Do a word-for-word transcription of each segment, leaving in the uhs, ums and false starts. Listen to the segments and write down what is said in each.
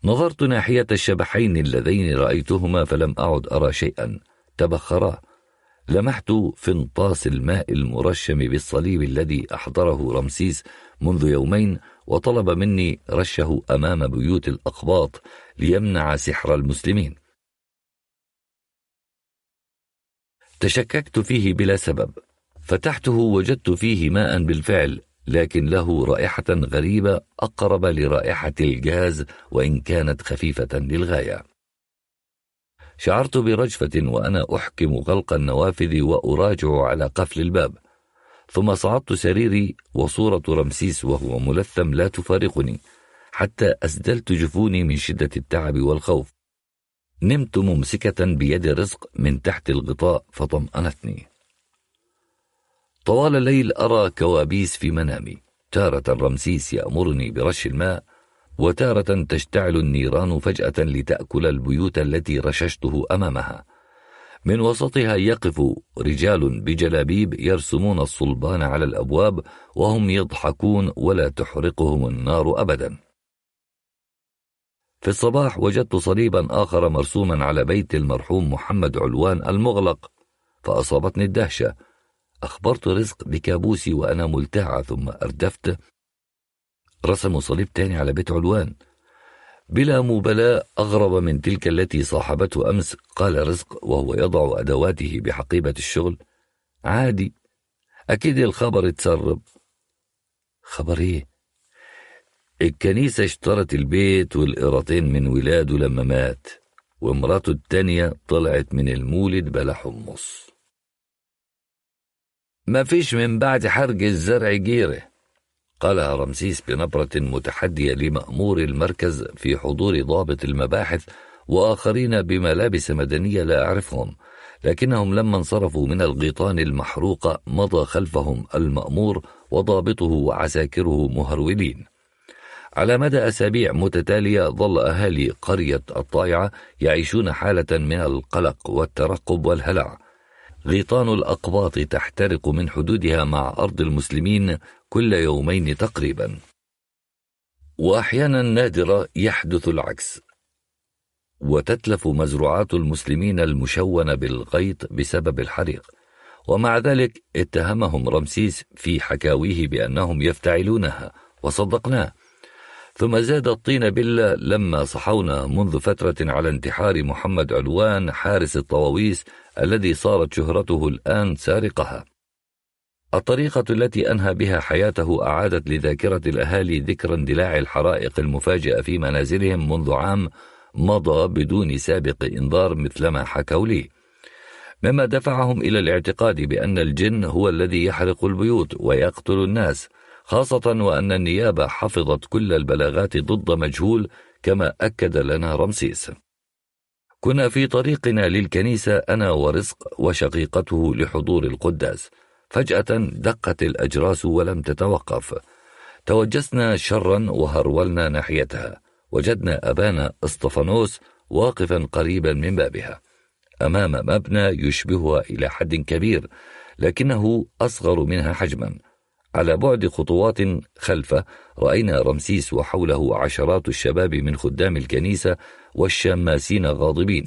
نظرت ناحية الشبحين اللذين رأيتهما فلم أعد أرى شيئا، تبخرا. لمحت فنطاس الماء المرشم بالصليب الذي أحضره رمسيس منذ يومين وطلب مني رشه أمام بيوت الأقباط ليمنع سحر المسلمين. تشككت فيه بلا سبب، فتحته وجدت فيه ماء بالفعل، لكن له رائحة غريبة أقرب لرائحة الغاز وإن كانت خفيفة للغاية. شعرت برجفة وأنا أحكم غلق النوافذ وأراجع على قفل الباب، ثم صعدت سريري وصورة رمسيس وهو ملثم لا تفارقني حتى أسدلت جفوني من شدة التعب والخوف. نمت ممسكة بيد رزق من تحت الغطاء فطمأنتني. طوال الليل أرى كوابيس في منامي، تارة رمسيس يأمرني برش الماء، وتارة تشتعل النيران فجأة لتأكل البيوت التي رششته أمامها. من وسطها يقف رجال بجلابيب يرسمون الصلبان على الأبواب وهم يضحكون ولا تحرقهم النار أبدا. في الصباح وجدت صليبا آخر مرسوما على بيت المرحوم محمد علوان المغلق، فأصابتني الدهشة. أخبرت رزق بكابوسي وأنا ملتعة، ثم أردفت. رسموا صليب تاني على بيت علوان بلا مبالاة أغرب من تلك التي صاحبته أمس. قال رزق وهو يضع أدواته بحقيبة الشغل: عادي، أكيد الخبر اتسرب. خبر إيه؟ الكنيسة اشترت البيت والقراطين من ولاده لما مات، ومراته التانية طلعت من المولد بلا حمص. ما فيش من بعد حرق الزرع جيره، قالها رمسيس بنبرة متحدية لمأمور المركز في حضور ضابط المباحث وآخرين بملابس مدنية لا أعرفهم، لكنهم لما انصرفوا من الغيطان المحروقة مضى خلفهم المأمور وضابطه وعساكره مهرولين. على مدى أسابيع متتالية ظل أهالي قرية الطائعة يعيشون حالة من القلق والترقب والهلع. غيطان الأقباط تحترق من حدودها مع أرض المسلمين كل يومين تقريبا، وأحيانا نادرة يحدث العكس، وتتلف مزروعات المسلمين المشونة بالغيط بسبب الحريق. ومع ذلك اتهمهم رمسيس في حكاويه بأنهم يفتعلونها وصدقناه. ثم زاد الطين بلة لما صحونا منذ فترة على انتحار محمد علوان حارس الطواويس الذي صارت شهرته الآن سارقها. الطريقة التي أنهى بها حياته أعادت لذاكرة الأهالي ذكر اندلاع الحرائق المفاجئة في منازلهم منذ عام مضى بدون سابق إنذار مثلما حكوا لي، مما دفعهم إلى الاعتقاد بأن الجن هو الذي يحرق البيوت ويقتل الناس، خاصة وأن النيابة حفظت كل البلاغات ضد مجهول كما أكد لنا رمسيس. كنا في طريقنا للكنيسة أنا ورزق وشقيقته لحضور القداس، فجأة دقت الأجراس ولم تتوقف. توجسنا شرا وهرولنا ناحيتها، وجدنا أبانا اسطفانوس واقفا قريبا من بابها أمام مبنى يشبهها إلى حد كبير لكنه أصغر منها حجما. على بعد خطوات خلفه رأينا رمسيس وحوله عشرات الشباب من خدام الكنيسة والشماسين غاضبين.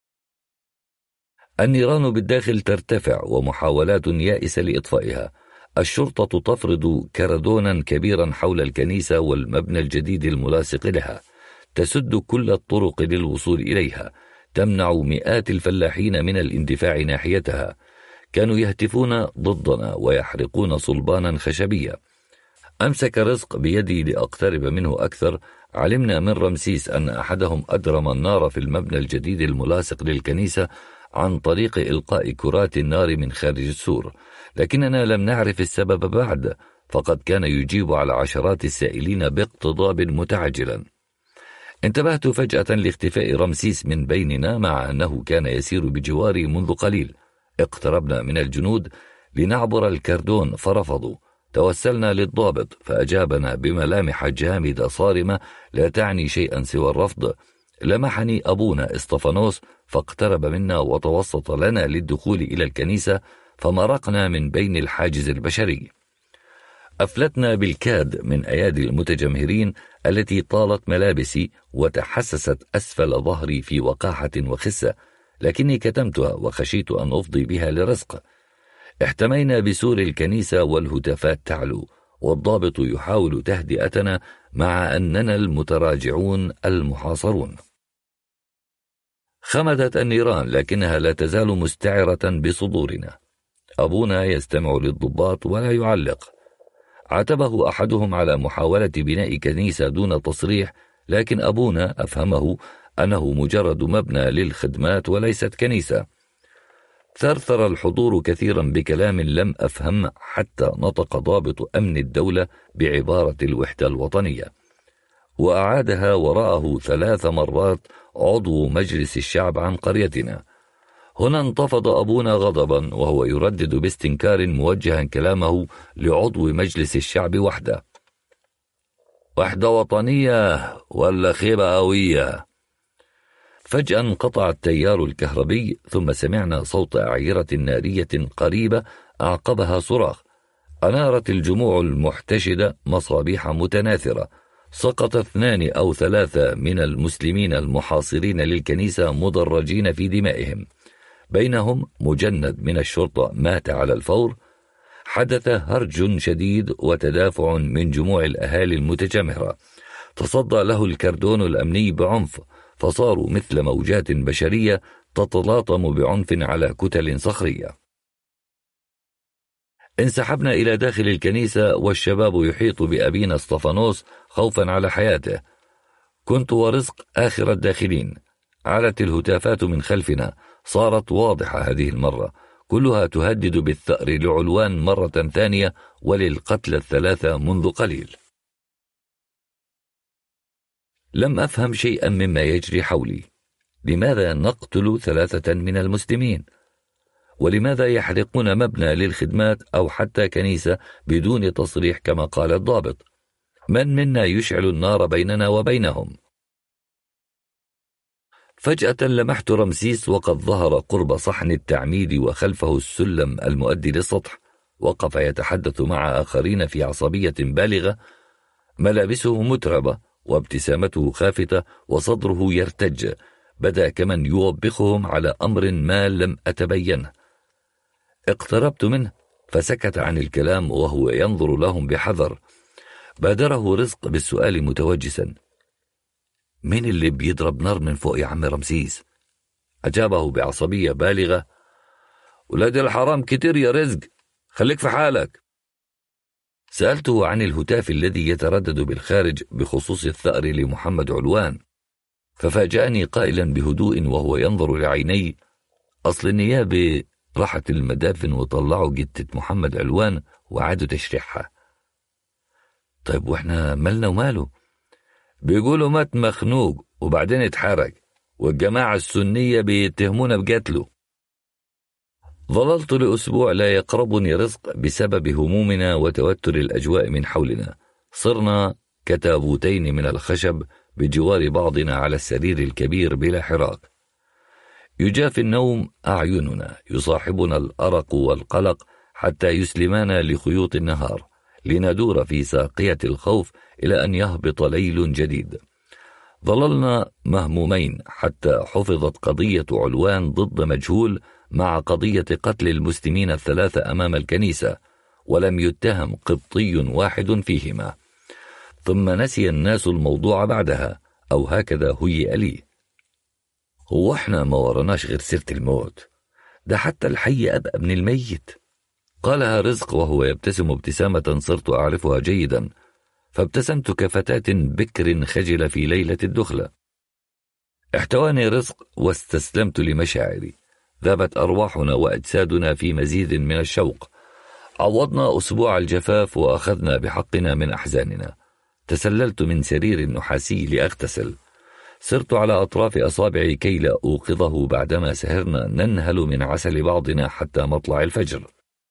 النيران بالداخل ترتفع ومحاولات يائسة لإطفائها. الشرطة تفرض كردونا كبيرا حول الكنيسة والمبنى الجديد الملاصق لها، تسد كل الطرق للوصول إليها، تمنع مئات الفلاحين من الاندفاع ناحيتها. كانوا يهتفون ضدنا ويحرقون صلبانا خشبية. أمسك رزق بيدي لأقترب منه أكثر. علمنا من رمسيس أن أحدهم أدرم النار في المبنى الجديد الملاصق للكنيسة عن طريق إلقاء كرات النار من خارج السور، لكننا لم نعرف السبب بعد، فقد كان يجيب على عشرات السائلين باقتضاب متعجلا. انتبهت فجأة لاختفاء رمسيس من بيننا مع أنه كان يسير بجواري منذ قليل. اقتربنا من الجنود لنعبر الكردون فرفضوا. توسلنا للضابط فأجابنا بملامح جامدة صارمة لا تعني شيئا سوى الرفض. لمحني أبونا اسطفانوس فاقترب منا وتوسط لنا للدخول إلى الكنيسة، فمرقنا من بين الحاجز البشري. أفلتنا بالكاد من أيادي المتجمهرين التي طالت ملابسي وتحسست أسفل ظهري في وقاحة وخسة، لكني كتمتها وخشيت أن أفضي بها لرزق. احتمينا بسور الكنيسة والهتافات تعلو، والضابط يحاول تهدئتنا مع أننا المتراجعون المحاصرون. خمدت النيران لكنها لا تزال مستعرة بصدورنا. أبونا يستمع للضباط ولا يعلق. عاتبه أحدهم على محاولة بناء كنيسة دون تصريح، لكن أبونا أفهمه أنه مجرد مبنى للخدمات وليست كنيسة. ثرثر الحضور كثيرا بكلام لم أفهم، حتى نطق ضابط أمن الدولة بعبارة الوحدة الوطنية، وأعادها وراءه ثلاث مرات عضو مجلس الشعب عن قريتنا. هنا انتفض أبونا غضبا وهو يردد باستنكار موجها كلامه لعضو مجلس الشعب وحده: وحدة وطنية ولا خيبة قوية؟ فجأة انقطع التيار الكهربي، ثم سمعنا صوت أعيرة نارية قريبة أعقبها صراخ. أنارت الجموع المحتشدة مصابيح متناثرة. سقط اثنان أو ثلاثة من المسلمين المحاصرين للكنيسة مدرجين في دمائهم، بينهم مجند من الشرطة مات على الفور. حدث هرج شديد وتدافع من جموع الأهالي المتجمهرة، تصدى له الكردون الأمني بعنف، فصاروا مثل موجات بشرية تتلاطم بعنف على كتل صخرية. انسحبنا إلى داخل الكنيسة والشباب يحيط بأبينا اسطفانوس خوفا على حياته. كنت ورزق آخر الداخلين. علت الهتافات من خلفنا، صارت واضحة هذه المرة، كلها تهدد بالثأر لعلوان مرة ثانية وللقتل الثلاثة منذ قليل. لم أفهم شيئا مما يجري حولي. لماذا نقتل ثلاثة من المسلمين؟ ولماذا يحرقون مبنى للخدمات أو حتى كنيسة بدون تصريح كما قال الضابط؟ من منا يشعل النار بيننا وبينهم؟ فجأة لمحت رمسيس وقد ظهر قرب صحن التعميد وخلفه السلم المؤدي للسطح. وقف يتحدث مع آخرين في عصبية بالغة، ملابسه متربة وابتسامته خافتة وصدره يرتج. بدأ كمن يوبخهم على أمر ما لم أتبينه. اقتربت منه فسكت عن الكلام وهو ينظر لهم بحذر. بادره رزق بالسؤال متوجسا: مين اللي بيضرب نار من فوق يا عم رمسيس؟ أجابه بعصبية بالغة: ولاد الحرام كتير يا رزق، خليك في حالك. سألته عن الهتاف الذي يتردد بالخارج بخصوص الثأر لمحمد علوان، ففاجأني قائلا بهدوء وهو ينظر لعيني: أصل النيابة راحت المدافن وطلعوا جتة محمد علوان وعادوا تشريحها. طيب واحنا مالنا وماله؟ بيقولوا مات مخنوق وبعدين اتحرق، والجماعة السنية بيتهمونا بقتله. ظللت لأسبوع لا يقربني رزق بسبب همومنا وتوتر الأجواء من حولنا. صرنا كتابوتين من الخشب بجوار بعضنا على السرير الكبير بلا حراك. يجافي النوم أعيننا، يصاحبنا الأرق والقلق حتى يسلمانا لخيوط النهار، لندور في ساقية الخوف إلى أن يهبط ليل جديد. ظللنا مهمومين حتى حفظت قضية علوان ضد مجهول مع قضية قتل المسلمين الثلاثة أمام الكنيسة، ولم يتهم قبطي واحد فيهما. ثم نسي الناس الموضوع بعدها، أو هكذا هيئ لي. هو احنا ما ورناش غير سيرة الموت؟ ده حتى الحي أبقى من الميت. قالها رزق وهو يبتسم ابتسامة صرت أعرفها جيدا، فابتسمت كفتاة بكر خجل في ليلة الدخلة. احتواني رزق واستسلمت لمشاعري. ذابت أرواحنا وأجسادنا في مزيد من الشوق. عوضنا أسبوع الجفاف وأخذنا بحقنا من أحزاننا. تسللت من سرير نحاسي لأغتسل. سرت على أطراف أصابعي كي لا أوقظه بعدما سهرنا ننهل من عسل بعضنا حتى مطلع الفجر.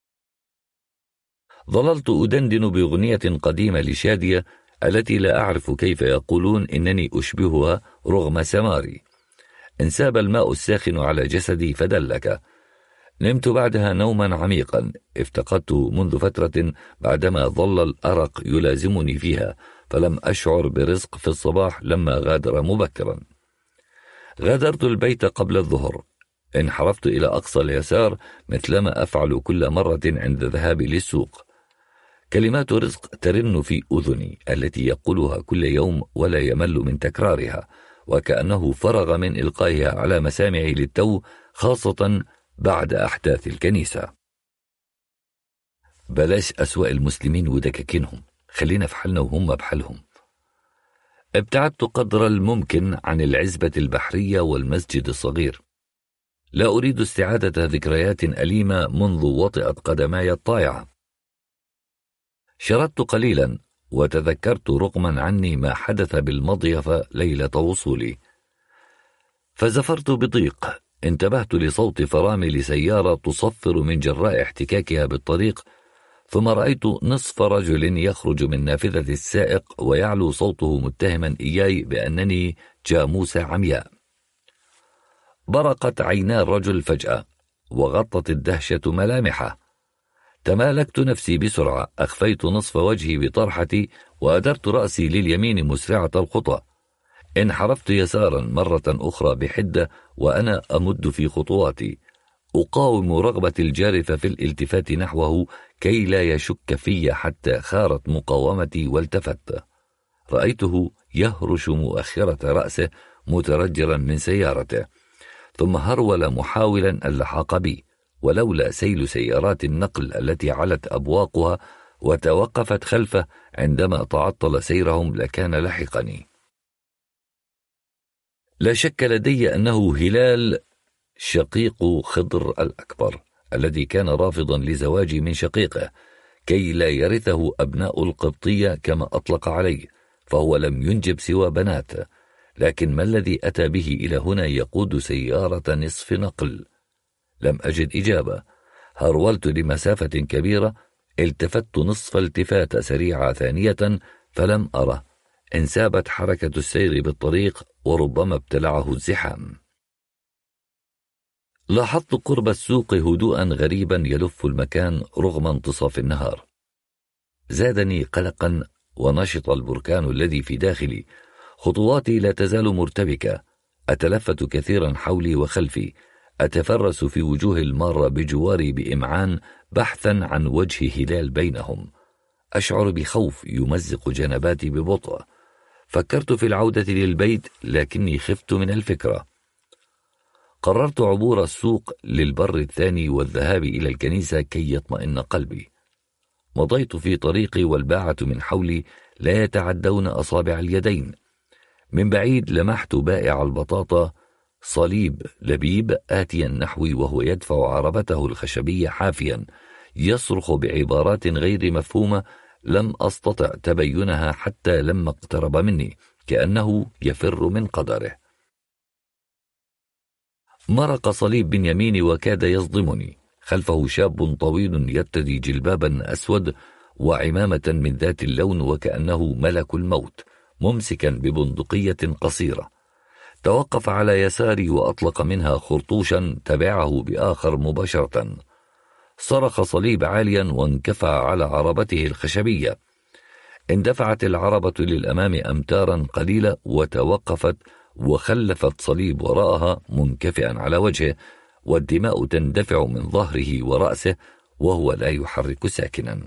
ظللت أدندن بأغنية قديمة لشادية التي لا أعرف كيف يقولون إنني أشبهها رغم سماري. انساب الماء الساخن على جسدي فدلك. نمت بعدها نوما عميقا افتقدت منذ فترة بعدما ظل الأرق يلازمني فيها، فلم أشعر برزق في الصباح لما غادر مبكرا. غادرت البيت قبل الظهر، انحرفت إلى أقصى اليسار مثلما أفعل كل مرة عند ذهابي للسوق. كلمات رزق ترن في أذني التي يقولها كل يوم ولا يمل من تكرارها، وكأنه فرغ من إلقائها على مسامعي للتو، خاصة بعد أحداث الكنيسة. بلاش أسواء المسلمين ودكاكينهم، خلينا في حالنا وهم بحالهم. ابتعدت قدر الممكن عن العزبة البحرية والمسجد الصغير. لا أريد استعادة ذكريات أليمة منذ وطئت قدماي الطائعة. شردت قليلا وتذكرت رغما عني ما حدث بالمضيفة ليلة وصولي، فزفرت بضيق. انتبهت لصوت فرامل سيارة تصفر من جراء احتكاكها بالطريق، ثم رأيت نصف رجل يخرج من نافذة السائق ويعلو صوته متهما إياي بأنني جاموسة عمياء. برقت عينا الرجل فجأة وغطت الدهشة ملامحه. تمالكت نفسي بسرعة، أخفيت نصف وجهي بطرحتي وأدرت رأسي لليمين مسرعة الخطى. انحرفت يسارا مرة أخرى بحدة وأنا أمد في خطواتي، أقاوم رغبة الجارفة في الالتفات نحوه كي لا يشك في حتى خارت مقاومتي والتفت. رأيته يهرش مؤخرة رأسه مترجرا من سيارته، ثم هرول محاولا اللحاق بي، ولولا سيل سيارات النقل التي علت أبواقها وتوقفت خلفه عندما تعطل سيرهم لكان لحقني. لا شك لدي أنه هلال شقيق خضر الأكبر الذي كان رافضا لزواجي من شقيقه كي لا يرثه أبناء القبطية كما أطلق عليه، فهو لم ينجب سوى بنات. لكن ما الذي أتى به إلى هنا يقود سيارة نصف نقل؟ لم أجد إجابة. هرولت لمسافة كبيرة، التفت نصف التفاتة سريعة ثانية فلم أره. انسابت حركة السير بالطريق وربما ابتلعه الزحام. لاحظت قرب السوق هدوءا غريبا يلف المكان رغم انتصاف النهار. زادني قلقا ونشط البركان الذي في داخلي. خطواتي لا تزال مرتبكة، أتلفت كثيرا حولي وخلفي، أتفرس في وجوه المارة بجواري بإمعان بحثا عن وجه هلال بينهم. أشعر بخوف يمزق جنباتي ببطء. فكرت في العودة للبيت لكني خفت من الفكرة. قررت عبور السوق للبر الثاني والذهاب إلى الكنيسة كي يطمئن قلبي. مضيت في طريقي والباعة من حولي لا يتعدون أصابع اليدين. من بعيد لمحت بائع البطاطا صليب لبيب آتيا نحوي وهو يدفع عربته الخشبية حافيا، يصرخ بعبارات غير مفهومة لم أستطع تبينها حتى لما اقترب مني، كأنه يفر من قدره. مرق صليب من يميني وكاد يصدمني. خلفه شاب طويل يرتدي جلبابا أسود وعمامة من ذات اللون وكأنه ملك الموت، ممسكا ببندقية قصيرة. توقف على يساري وأطلق منها خرطوشا تبعه بآخر مباشرة. صرخ صليب عاليا وانكفأ على عربته الخشبية. اندفعت العربة للأمام أمتارا قليلة وتوقفت وخلفت صليب وراءها منكفئا على وجهه، والدماء تندفع من ظهره ورأسه وهو لا يحرك ساكنا.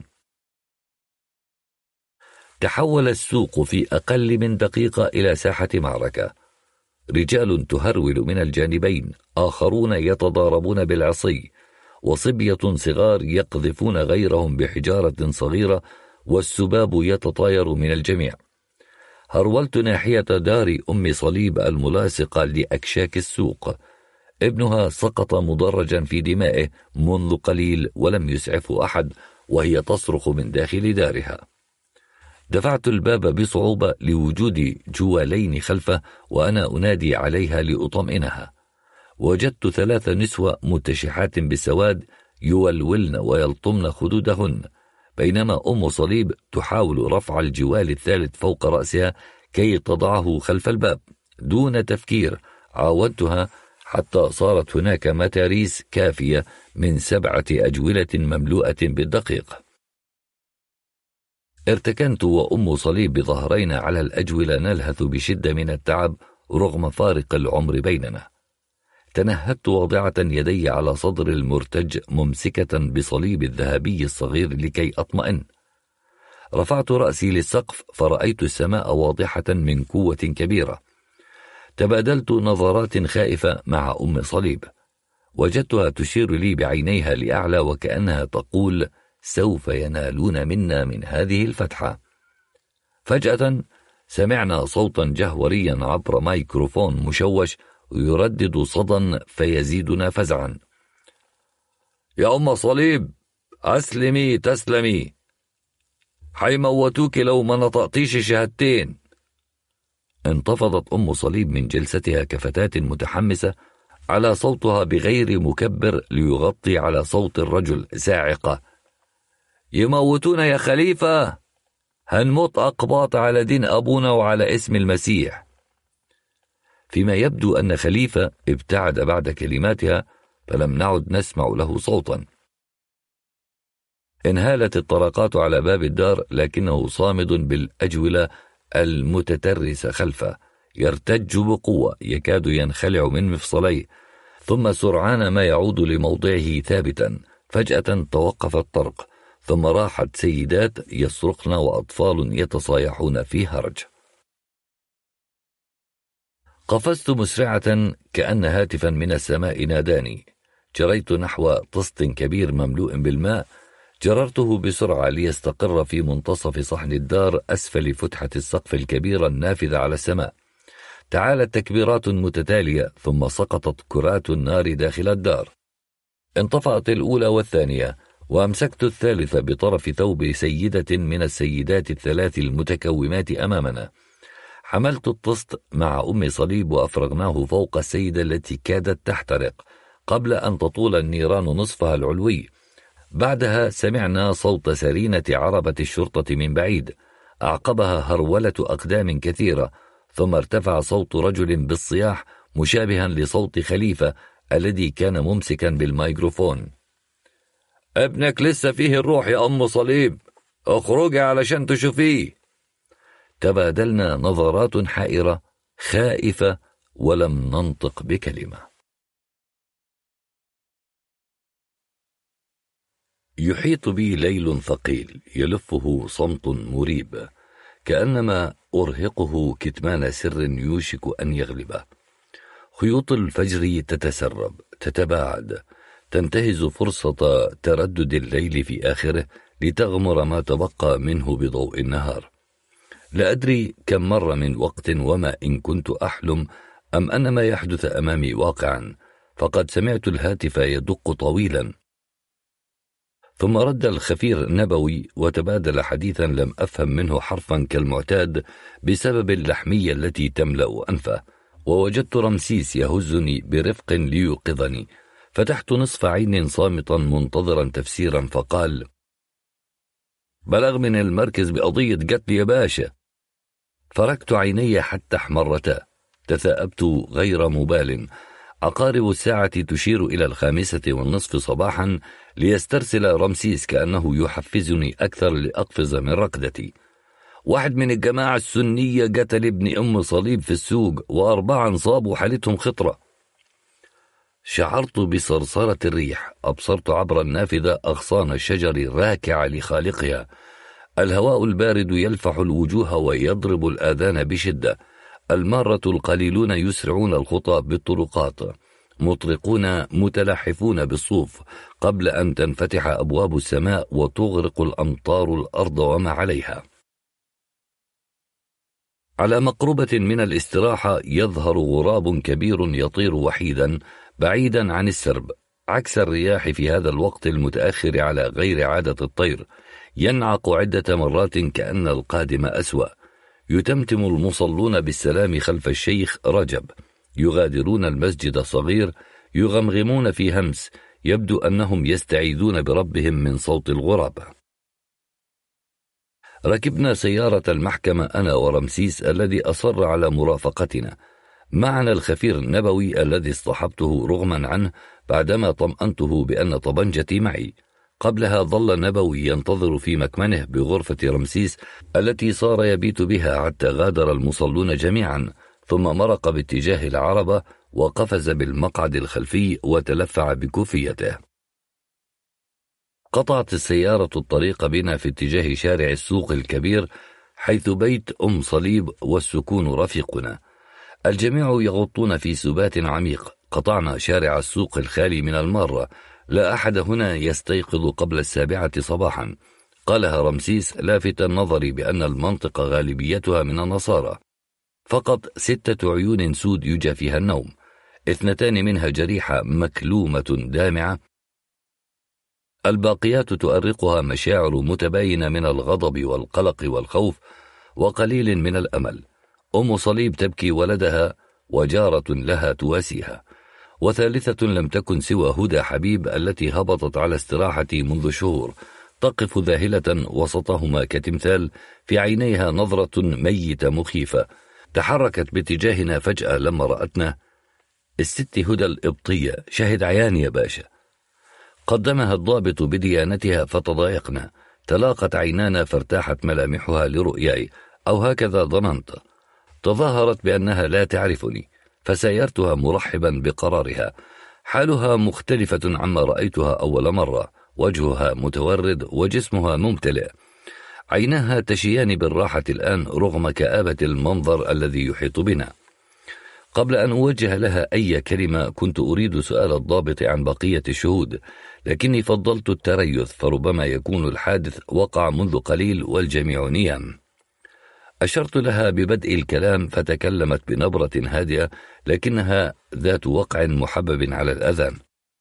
تحول السوق في أقل من دقيقة إلى ساحة معركة. رجال تهرول من الجانبين، آخرون يتضاربون بالعصي، وصبية صغار يقذفون غيرهم بحجارة صغيرة، والسباب يتطاير من الجميع. هرولت ناحية دار أم صليب الملاصقة لأكشاك السوق. ابنها سقط مدرجا في دمائه منذ قليل ولم يسعفه أحد، وهي تصرخ من داخل دارها. دفعت الباب بصعوبة لوجود جوالين خلفه وأنا أنادي عليها لأطمئنها. وجدت ثلاث نسوة متشحات بالسواد يولولن ويلطمن خدودهن، بينما أم صليب تحاول رفع الجوال الثالث فوق رأسها كي تضعه خلف الباب. دون تفكير عاودتها حتى صارت هناك متاريس كافية من سبعة أجولة مملوءة بالدقيق. ارتكنت وأم صليب بظهرين على الأجولة نلهث بشدة من التعب رغم فارق العمر بيننا. تنهدت واضعة يدي على صدر المرتج ممسكة بصليب الذهبي الصغير لكي أطمئن. رفعت رأسي للسقف فرأيت السماء واضحة من قوة كبيرة. تبادلت نظرات خائفة مع أم صليب، وجدتها تشير لي بعينيها لأعلى وكأنها تقول سوف ينالون منا من هذه الفتحة. فجأة سمعنا صوتا جهوريا عبر ميكروفون مشوش يردد صدى فيزيدنا فزعا: يا أم صليب أسلمي تسلمي، حيموتوك لو ما نطقتيش شهادتين. انتفضت أم صليب من جلستها كفتاة متحمسة على صوتها بغير مكبر ليغطي على صوت الرجل زاعقة: يموتونا يا خليفة، هنموت أقباط على دين أبونا وعلى اسم المسيح. فيما يبدو أن خليفة ابتعد بعد كلماتها، فلم نعد نسمع له صوتا. انهالت الطرقات على باب الدار، لكنه صامد بالأجولة المتترسة خلفه، يرتج بقوة يكاد ينخلع من مفصليه، ثم سرعان ما يعود لموضعه ثابتا. فجأة توقف الطرق، ثم راحت سيدات يصرخن وأطفال يتصايحون في هرج. قفزت مسرعة كأن هاتفا من السماء ناداني. جريت نحو طست كبير مملوء بالماء، جررته بسرعة ليستقر في منتصف صحن الدار أسفل فتحة السقف الكبيرة النافذة على السماء. تعالت تكبيرات متتالية، ثم سقطت كرات النار داخل الدار. انطفأت الأولى والثانية، وأمسكت الثالثة بطرف ثوب سيدة من السيدات الثلاث المتكومات أمامنا. حملت الطست مع أم صليب وأفرغناه فوق السيدة التي كادت تحترق قبل أن تطول النيران نصفها العلوي. بعدها سمعنا صوت سرينة عربة الشرطة من بعيد، أعقبها هرولة أقدام كثيرة، ثم ارتفع صوت رجل بالصياح مشابها لصوت خليفة الذي كان ممسكا بالميكروفون: ابنك لسه فيه الروح يا أم صليب، اخرجي علشان تشوفيه. تبادلنا نظرات حائرة خائفة ولم ننطق بكلمة. يحيط بي ليل ثقيل يلفه صمت مريب، كأنما أرهقه كتمان سر يوشك أن يغلبه. خيوط الفجر تتسرب، تتباعد، تنتهز فرصة تردد الليل في آخره لتغمر ما تبقى منه بضوء النهار. لا أدري كم مر من وقت وما إن كنت أحلم أم أن ما يحدث أمامي واقعا، فقد سمعت الهاتف يدق طويلا، ثم رد الخفير نبوي وتبادل حديثا لم أفهم منه حرفا كالمعتاد بسبب اللحمية التي تملأ أنفه. ووجدت رمسيس يهزني برفق ليوقظني. فتحت نصف عين صامتا منتظرا تفسيرا، فقال: بلغ من المركز بقضية قتل يا باشا. فركت عيني حتى احمرتا، تثاءبت غير مبال. عقارب الساعة تشير إلى الخامسة والنصف صباحا ليسترسل رمسيس كأنه يحفزني أكثر لأقفز من ركضتي. واحد من الجماعة السنية قتل ابن أم صليب في السوق، وأربعة انصابوا حالتهم خطرة. شعرت بصرصرة الريح، أبصرت عبر النافذة أغصان الشجر راكعة لخالقها. الهواء البارد يلفح الوجوه ويضرب الآذان بشدة. المارة القليلون يسرعون الخطى بالطرقات، مطرقون متلحفون بالصوف قبل أن تنفتح أبواب السماء وتغرق الأمطار الأرض وما عليها. على مقربة من الاستراحة يظهر غراب كبير يطير وحيدا بعيدا عن السرب، عكس الرياح في هذا الوقت المتأخر على غير عادة الطير. ينعق عدة مرات كأن القادم أسوأ. يتمتم المصلون بالسلام خلف الشيخ رجب، يغادرون المسجد الصغير، يغمغمون في همس، يبدو أنهم يستعيذون بربهم من صوت الغراب. ركبنا سيارة المحكمة أنا ورمسيس الذي أصر على مرافقتنا. معنى الخفير النبوي الذي اصطحبته رغما عنه بعدما طمأنته بأن طبنجتي معي. قبلها ظل النبوي ينتظر في مكمنه بغرفة رمسيس التي صار يبيت بها حتى غادر المصلون جميعا، ثم مرق باتجاه العربة وقفز بالمقعد الخلفي وتلفع بكوفيته. قطعت السيارة الطريق بنا في اتجاه شارع السوق الكبير حيث بيت أم صليب والسكون رفيقنا. الجميع يغطون في سبات عميق. قطعنا شارع السوق الخالي من المارة. لا أحد هنا يستيقظ قبل السابعة صباحا، قالها رمسيس لافتا نظري بأن المنطقة غالبيتها من النصارى. فقط ستة عيون سود يجى فيها النوم، اثنتان منها جريحة مكلومة دامعة، الباقيات تؤرقها مشاعر متباينة من الغضب والقلق والخوف وقليل من الأمل. أم صليب تبكي ولدها وجارة لها تواسيها، وثالثة لم تكن سوى هدى حبيب التي هبطت على استراحتي منذ شهور، تقف ذاهلة وسطهما كتمثال، في عينيها نظرة ميتة مخيفة. تحركت باتجاهنا فجأة لما رأتنا. الست هدى القبطية، شهد عيان يا باشا. قدمها الضابط بديانتها فتضايقنا. تلاقت عينانا فارتاحت ملامحها لرؤياي، أو هكذا ظننت. تظاهرت بأنها لا تعرفني، فسايرتها مرحبا بقرارها. حالها مختلفة عما رأيتها أول مرة، وجهها متورد وجسمها ممتلئ. عيناها تشيان بالراحة الآن رغم كآبة المنظر الذي يحيط بنا. قبل أن أوجه لها أي كلمة كنت أريد سؤال الضابط عن بقية الشهود، لكني فضلت التريث، فربما يكون الحادث وقع منذ قليل والجميع نيام. أشرت لها ببدء الكلام فتكلمت بنبرة هادئة لكنها ذات وقع محبب على الأذان.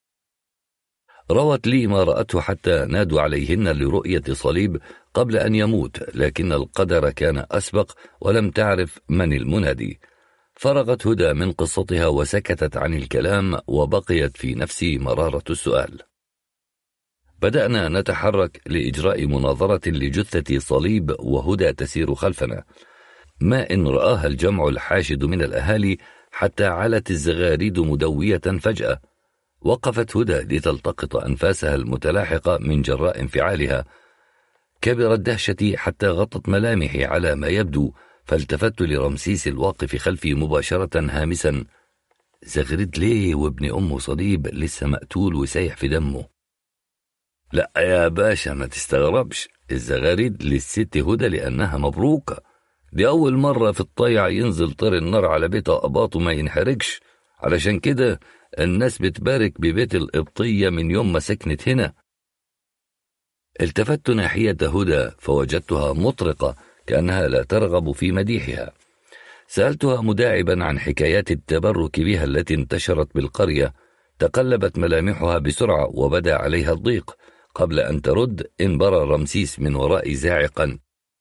روت لي ما رأته حتى نادوا عليهن لرؤية صليب قبل أن يموت، لكن القدر كان أسبق ولم تعرف من المنادي. فرغت هدى من قصتها وسكتت عن الكلام، وبقيت في نفسي مرارة السؤال. بدأنا نتحرك لإجراء مناظرة لجثة صليب، وهدى تسير خلفنا. ما إن رآها الجمع الحاشد من الأهالي حتى علت الزغاريد مدوية فجأة. وقفت هدى لتلتقط أنفاسها المتلاحقة من جراء انفعالها. كبرت دهشتي حتى غطت ملامحي على ما يبدو، فالتفت لرمسيس الواقف خلفي مباشرة هامسا: زغرد ليه وابن أم صليب لسه مقتول وسايح في دمه؟ لا يا باشا ما تستغربش، الزغاريد للست هدى لأنها مبروكة. دي أول مرة في الطيع ينزل طير النار على بيت أباطه ما ينحرقش، علشان كده الناس بتبارك ببيت القبطية من يوم ما سكنت هنا. التفت ناحية هدى فوجدتها مطرقة كأنها لا ترغب في مديحها. سألتها مداعبا عن حكايات التبرك بها التي انتشرت بالقرية. تقلبت ملامحها بسرعة وبدا عليها الضيق. قبل أن ترد انبرى رمسيس من ورائي زاعقا: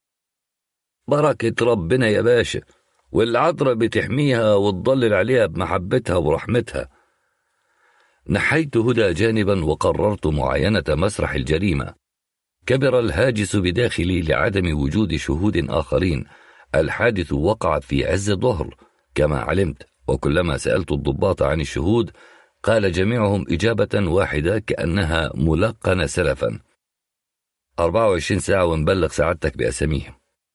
بركة ربنا يا باشا، والعذراء بتحميها وتضلل عليها بمحبتها ورحمتها. نحيت هدى جانبا وقررت معاينة مسرح الجريمة. كبر الهاجس بداخلي لعدم وجود شهود آخرين. الحادث وقع في عز الظهر كما علمت، وكلما سألت الضباط عن الشهود قال جميعهم إجابة واحدة كأنها ملقنة سلفا: أربعة وعشرين ساعة ونبلغ سعادتك بأساميهم.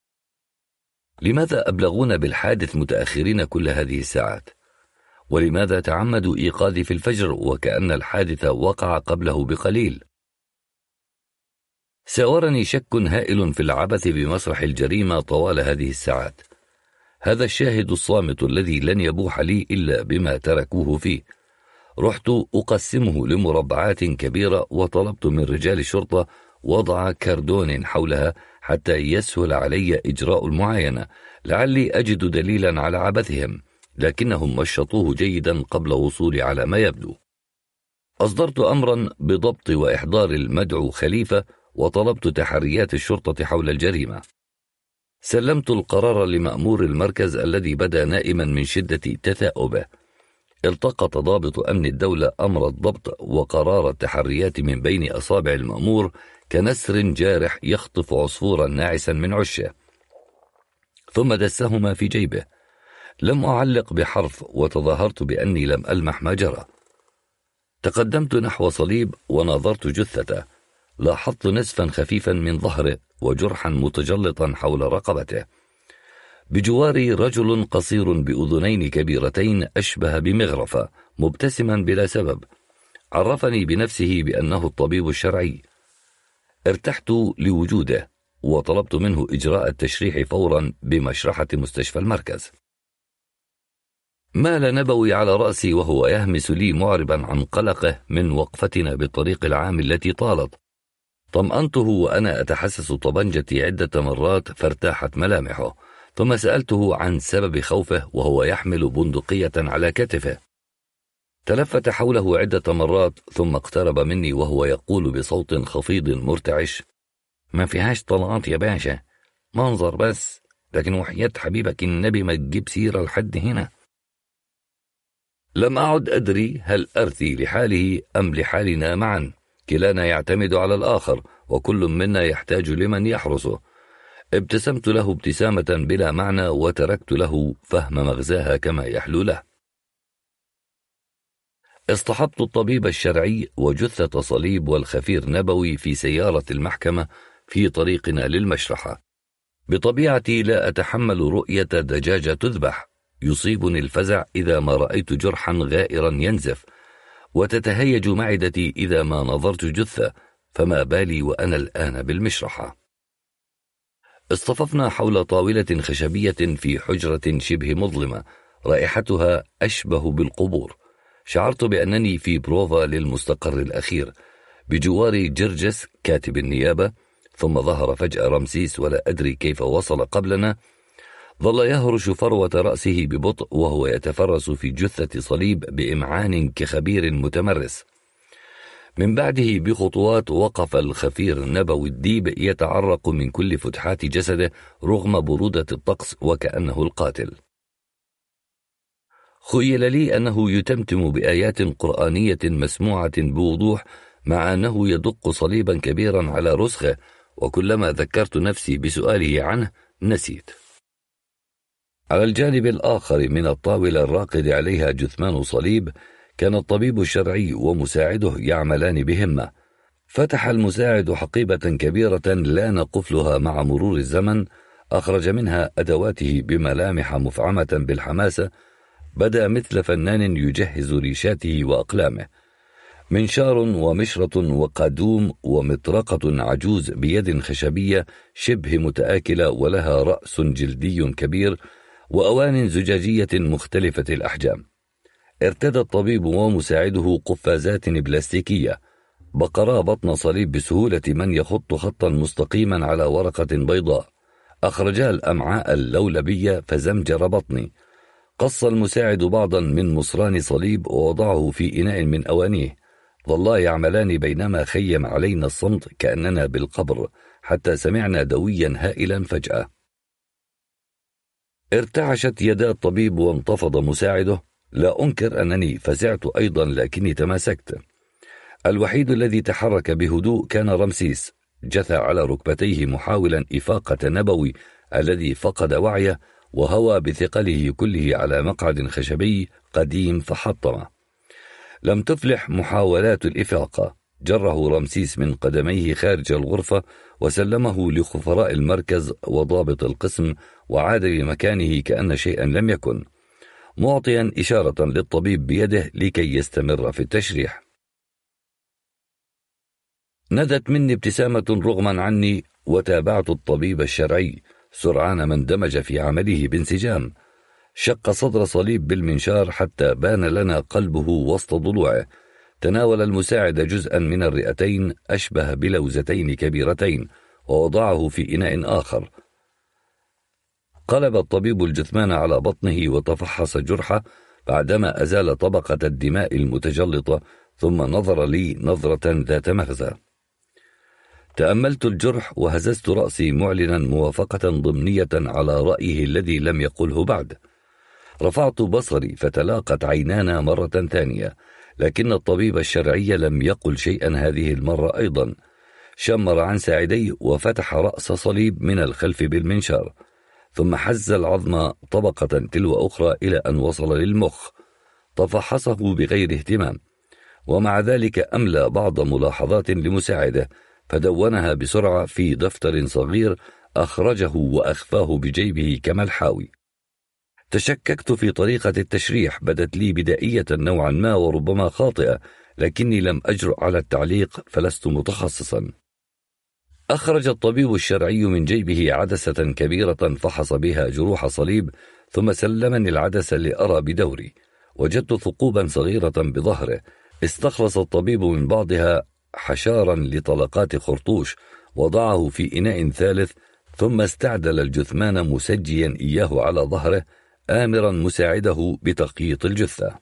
لماذا أبلغونا بالحادث متأخرين كل هذه الساعات؟ ولماذا تعمدوا إيقاظي في الفجر وكأن الحادث وقع قبله بقليل؟ ساورني شك هائل في العبث بمسرح الجريمة طوال هذه الساعات. هذا الشاهد الصامت الذي لن يبوح لي إلا بما تركوه فيه. رحت أقسمه لمربعات كبيرة وطلبت من رجال الشرطة وضع كردون حولها حتى يسهل علي إجراء المعاينة، لعلي أجد دليلا على عبثهم، لكنهم مشطوه جيدا قبل وصولي على ما يبدو. أصدرت أمرا بضبط وإحضار المدعو خليفة وطلبت تحريات الشرطة حول الجريمة. سلمت القرار لمأمور المركز الذي بدا نائما من شدة تثاؤبه. التقط ضابط أمن الدولة أمر الضبط وقرار التحريات من بين أصابع المأمور كنسر جارح يخطف عصفورا ناعسا من عشه، ثم دسهما في جيبه. لم أعلق بحرف وتظاهرت بأني لم ألمح ما جرى. تقدمت نحو صليب ونظرت جثته، لاحظت نزفا خفيفا من ظهره وجرحا متجلطا حول رقبته. بجواري رجل قصير بأذنين كبيرتين أشبه بمغرفة مبتسما بلا سبب، عرفني بنفسه بأنه الطبيب الشرعي. ارتحت لوجوده وطلبت منه إجراء التشريح فورا بمشرحة مستشفى المركز. مال نبوي على رأسي وهو يهمس لي معربا عن قلقه من وقفتنا بالطريق العام التي طالت. طمأنته وأنا أتحسس طبنجتي عدة مرات فارتاحت ملامحه، ثم سألته عن سبب خوفه وهو يحمل بندقية على كتفه. تلفت حوله عدة مرات ثم اقترب مني وهو يقول بصوت خفيض مرتعش: ما فيهاش طلقات يا باشا، منظر بس، لكن وحياة حبيبك النبي ما تجيب سيرة لحد هنا. لم أعد أدري هل أرثي لحاله أم لحالنا معا، كلانا يعتمد على الآخر وكل منا يحتاج لمن يحرسه. ابتسمت له ابتسامة بلا معنى وتركت له فهم مغزاها كما يحلو له. اصطحبت الطبيب الشرعي وجثة صليب والخفير نبوي في سيارة المحكمة في طريقنا للمشرحة. بطبيعتي لا أتحمل رؤية دجاجة تذبح، يصيبني الفزع إذا ما رأيت جرحا غائرا ينزف، وتتهيج معدتي إذا ما نظرت جثة، فما بالي وأنا الآن بالمشرحة. اصطففنا حول طاولة خشبية في حجرة شبه مظلمة رائحتها أشبه بالقبور. شعرت بأنني في بروفا للمستقر الأخير، بجواري جرجس كاتب النيابة، ثم ظهر فجأة رمسيس ولا أدري كيف وصل قبلنا. ظل يهرش فروة رأسه ببطء وهو يتفرس في جثة صليب بإمعان كخبير متمرس. من بعده بخطوات وقف الخفير نبوي الديب يتعرق من كل فتحات جسده رغم برودة الطقس وكأنه القاتل. خيل لي أنه يتمتم بآيات قرآنية مسموعة بوضوح، مع أنه يدق صليبا كبيرا على رسخه، وكلما ذكرت نفسي بسؤاله عنه نسيت. على الجانب الآخر من الطاولة الراقد عليها جثمان صليب كان الطبيب الشرعي ومساعده يعملان بهمة. فتح المساعد حقيبة كبيرة لان قفلها مع مرور الزمن، أخرج منها أدواته بملامح مفعمة بالحماسة، بدأ مثل فنان يجهز ريشاته وأقلامه. منشار ومشرة وقادوم ومطرقة عجوز بيد خشبية شبه متآكلة ولها رأس جلدي كبير، وأوان زجاجية مختلفة الأحجام. ارتدى الطبيب ومساعده قفازات بلاستيكية، بقرا بطن صليب بسهولة من يخط خطا مستقيما على ورقة بيضاء. أخرجا الأمعاء اللولبية فزمجر بطني. قص المساعد بعضا من مصران صليب ووضعه في إناء من أوانيه. ظلا يعملان بينما خيم علينا الصمت كأننا بالقبر، حتى سمعنا دويا هائلا فجأة. ارتعشت يدا الطبيب وانتفض مساعده. لا أنكر أنني فزعت أيضا، لكني تماسكت. الوحيد الذي تحرك بهدوء كان رمسيس، جثى على ركبتيه محاولا إفاقة نبوي الذي فقد وعيه وهوى بثقله كله على مقعد خشبي قديم فحطمه. لم تفلح محاولات الإفاقة. جره رمسيس من قدميه خارج الغرفة وسلمه لخفراء المركز وضابط القسم، وعاد لمكانه كأن شيئا لم يكن، معطيا إشارة للطبيب بيده لكي يستمر في التشريح. ندت مني ابتسامة رغما عني، وتابعت الطبيب الشرعي سرعان ما اندمج في عمله بانسجام. شق صدر صليب بالمنشار حتى بان لنا قلبه وسط ضلوعه. تناول المساعد جزءا من الرئتين أشبه بلوزتين كبيرتين ووضعه في إناء آخر. قلب الطبيب الجثمان على بطنه وتفحص جرحه بعدما أزال طبقة الدماء المتجلطة، ثم نظر لي نظرة ذات مغزى. تأملت الجرح وهززت رأسي معلنا موافقة ضمنية على رأيه الذي لم يقله بعد. رفعت بصري فتلاقت عينانا مرة ثانية، لكن الطبيب الشرعي لم يقل شيئا هذه المرة أيضا. شمر عن ساعديه وفتح رأس صليب من الخلف بالمنشار، ثم حز العظم طبقة تلو أخرى إلى أن وصل للمخ، تفحصه بغير اهتمام، ومع ذلك أملى بعض ملاحظات لمساعده فدونها بسرعة في دفتر صغير أخرجه وأخفاه بجيبه كما الحاوي. تشككت في طريقة التشريح، بدت لي بدائية نوعا ما وربما خاطئة، لكني لم أجرؤ على التعليق فلست متخصصا. أخرج الطبيب الشرعي من جيبه عدسة كبيرة فحص بها جروح صليب، ثم سلمني العدسة لأرى بدوري. وجدت ثقوبا صغيرة بظهره، استخلص الطبيب من بعضها حشارا لطلقات خرطوش، وضعه في إناء ثالث، ثم استعدل الجثمان مسجيا إياه على ظهره، آمرا مساعده بتقييط الجثة.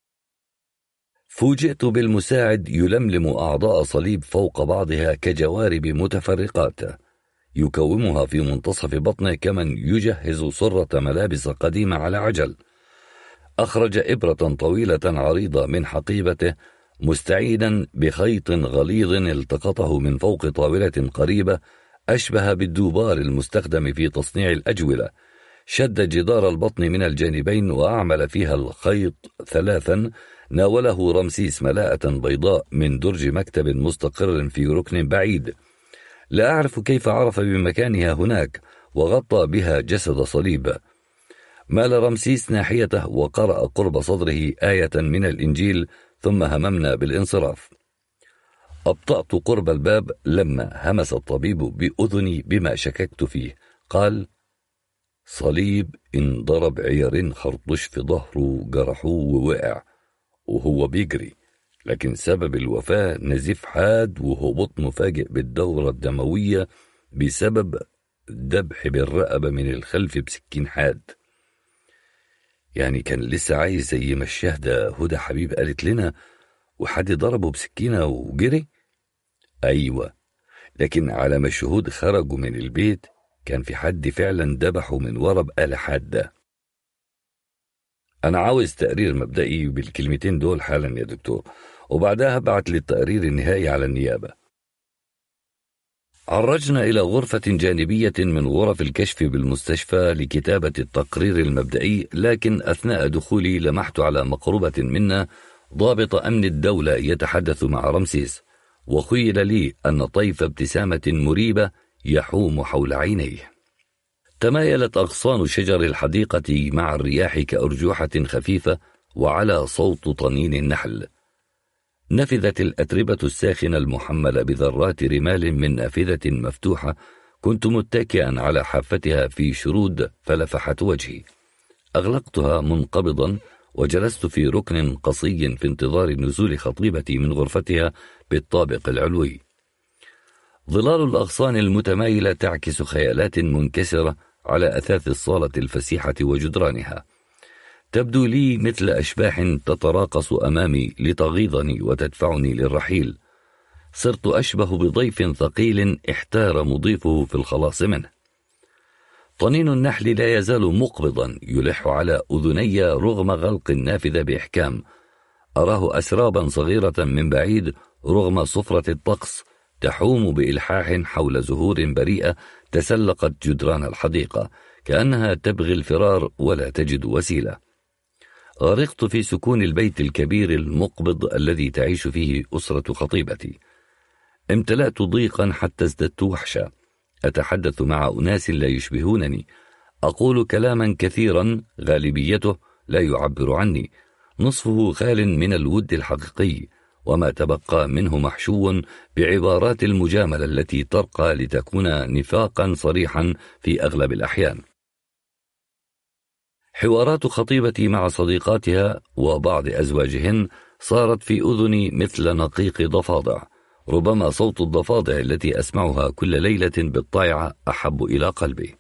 فوجئت بالمساعد يلملم أعضاء صليب فوق بعضها كجوارب متفرقات، يكومها في منتصف بطنه كمن يجهز صرة ملابس قديمة على عجل. أخرج إبرة طويلة عريضة من حقيبته، مستعينا بخيط غليظ التقطه من فوق طاولة قريبة أشبه بالدوبار المستخدم في تصنيع الأجولة. شد جدار البطن من الجانبين وأعمل فيها الخيط ثلاثا. ناوله رمسيس ملاءة بيضاء من درج مكتب مستقر في ركن بعيد، لا أعرف كيف عرف بمكانها هناك، وغطى بها جسد صليب. مال رمسيس ناحيته وقرأ قرب صدره آية من الإنجيل، ثم هممنا بالانصراف. أبطأت قرب الباب لما همس الطبيب بأذني بما شككت فيه. قال: صليب انضرب عيارين خرطوش في ظهره، جرحوه ووقع وهو بيجري، لكن سبب الوفاة نزيف حاد وهبوط مفاجئ بالدورة الدموية بسبب ذبح بالرقبة من الخلف بسكين حاد. يعني كان لسه عايز زي ما الشهدة هدى حبيب قالت لنا، وحد ضربه بسكينة وجري؟ أيوة، لكن على ما الشهود خرجوا من البيت كان في حد فعلا ذبحه من ورا بآلة حادة. أنا عاوز تقرير مبدئي بالكلمتين دول حالا يا دكتور، وبعدها بعت لي التقرير النهائي على النيابة. عرجنا إلى غرفة جانبية من غرف الكشف بالمستشفى لكتابة التقرير المبدئي، لكن أثناء دخولي لمحت على مقربة منا ضابط أمن الدولة يتحدث مع رمسيس، وخيل لي أن طيف ابتسامة مريبة يحوم حول عينيه. تمايلت أغصان شجر الحديقة مع الرياح كأرجوحة خفيفة، وعلى صوت طنين النحل. نفذت الأتربة الساخنة المحملة بذرات رمال من نافذة مفتوحة، كنت متكئا على حافتها في شرود فلفحت وجهي. أغلقتها منقبضا وجلست في ركن قصي في انتظار نزول خطيبتي من غرفتها بالطابق العلوي. ظلال الأغصان المتمايلة تعكس خيالات منكسرة على أثاث الصالة الفسيحة وجدرانها. تبدو لي مثل أشباح تتراقص أمامي لتغيظني وتدفعني للرحيل. صرت أشبه بضيف ثقيل احتار مضيفه في الخلاص منه. طنين النحل لا يزال مقبضا يلح على أذني رغم غلق النافذة بإحكام. أراه أسرابا صغيرة من بعيد رغم صفرة الطقس، تحوم بإلحاح حول زهور بريئة تسلقت جدران الحديقة، كأنها تبغي الفرار ولا تجد وسيلة. غرقت في سكون البيت الكبير المقبض الذي تعيش فيه أسرة خطيبتي. امتلأت ضيقا حتى ازددت وحشة. أتحدث مع أناس لا يشبهونني، أقول كلاما كثيرا غالبيته لا يعبر عني، نصفه خال من الود الحقيقي، وما تبقى منه محشو بعبارات المجاملة التي ترقى لتكون نفاقا صريحا في أغلب الأحيان. حوارات خطيبتي مع صديقاتها وبعض أزواجهن صارت في أذني مثل نقيق ضفادع، ربما صوت الضفادع التي أسمعها كل ليلة بالطايعة أحب إلى قلبي.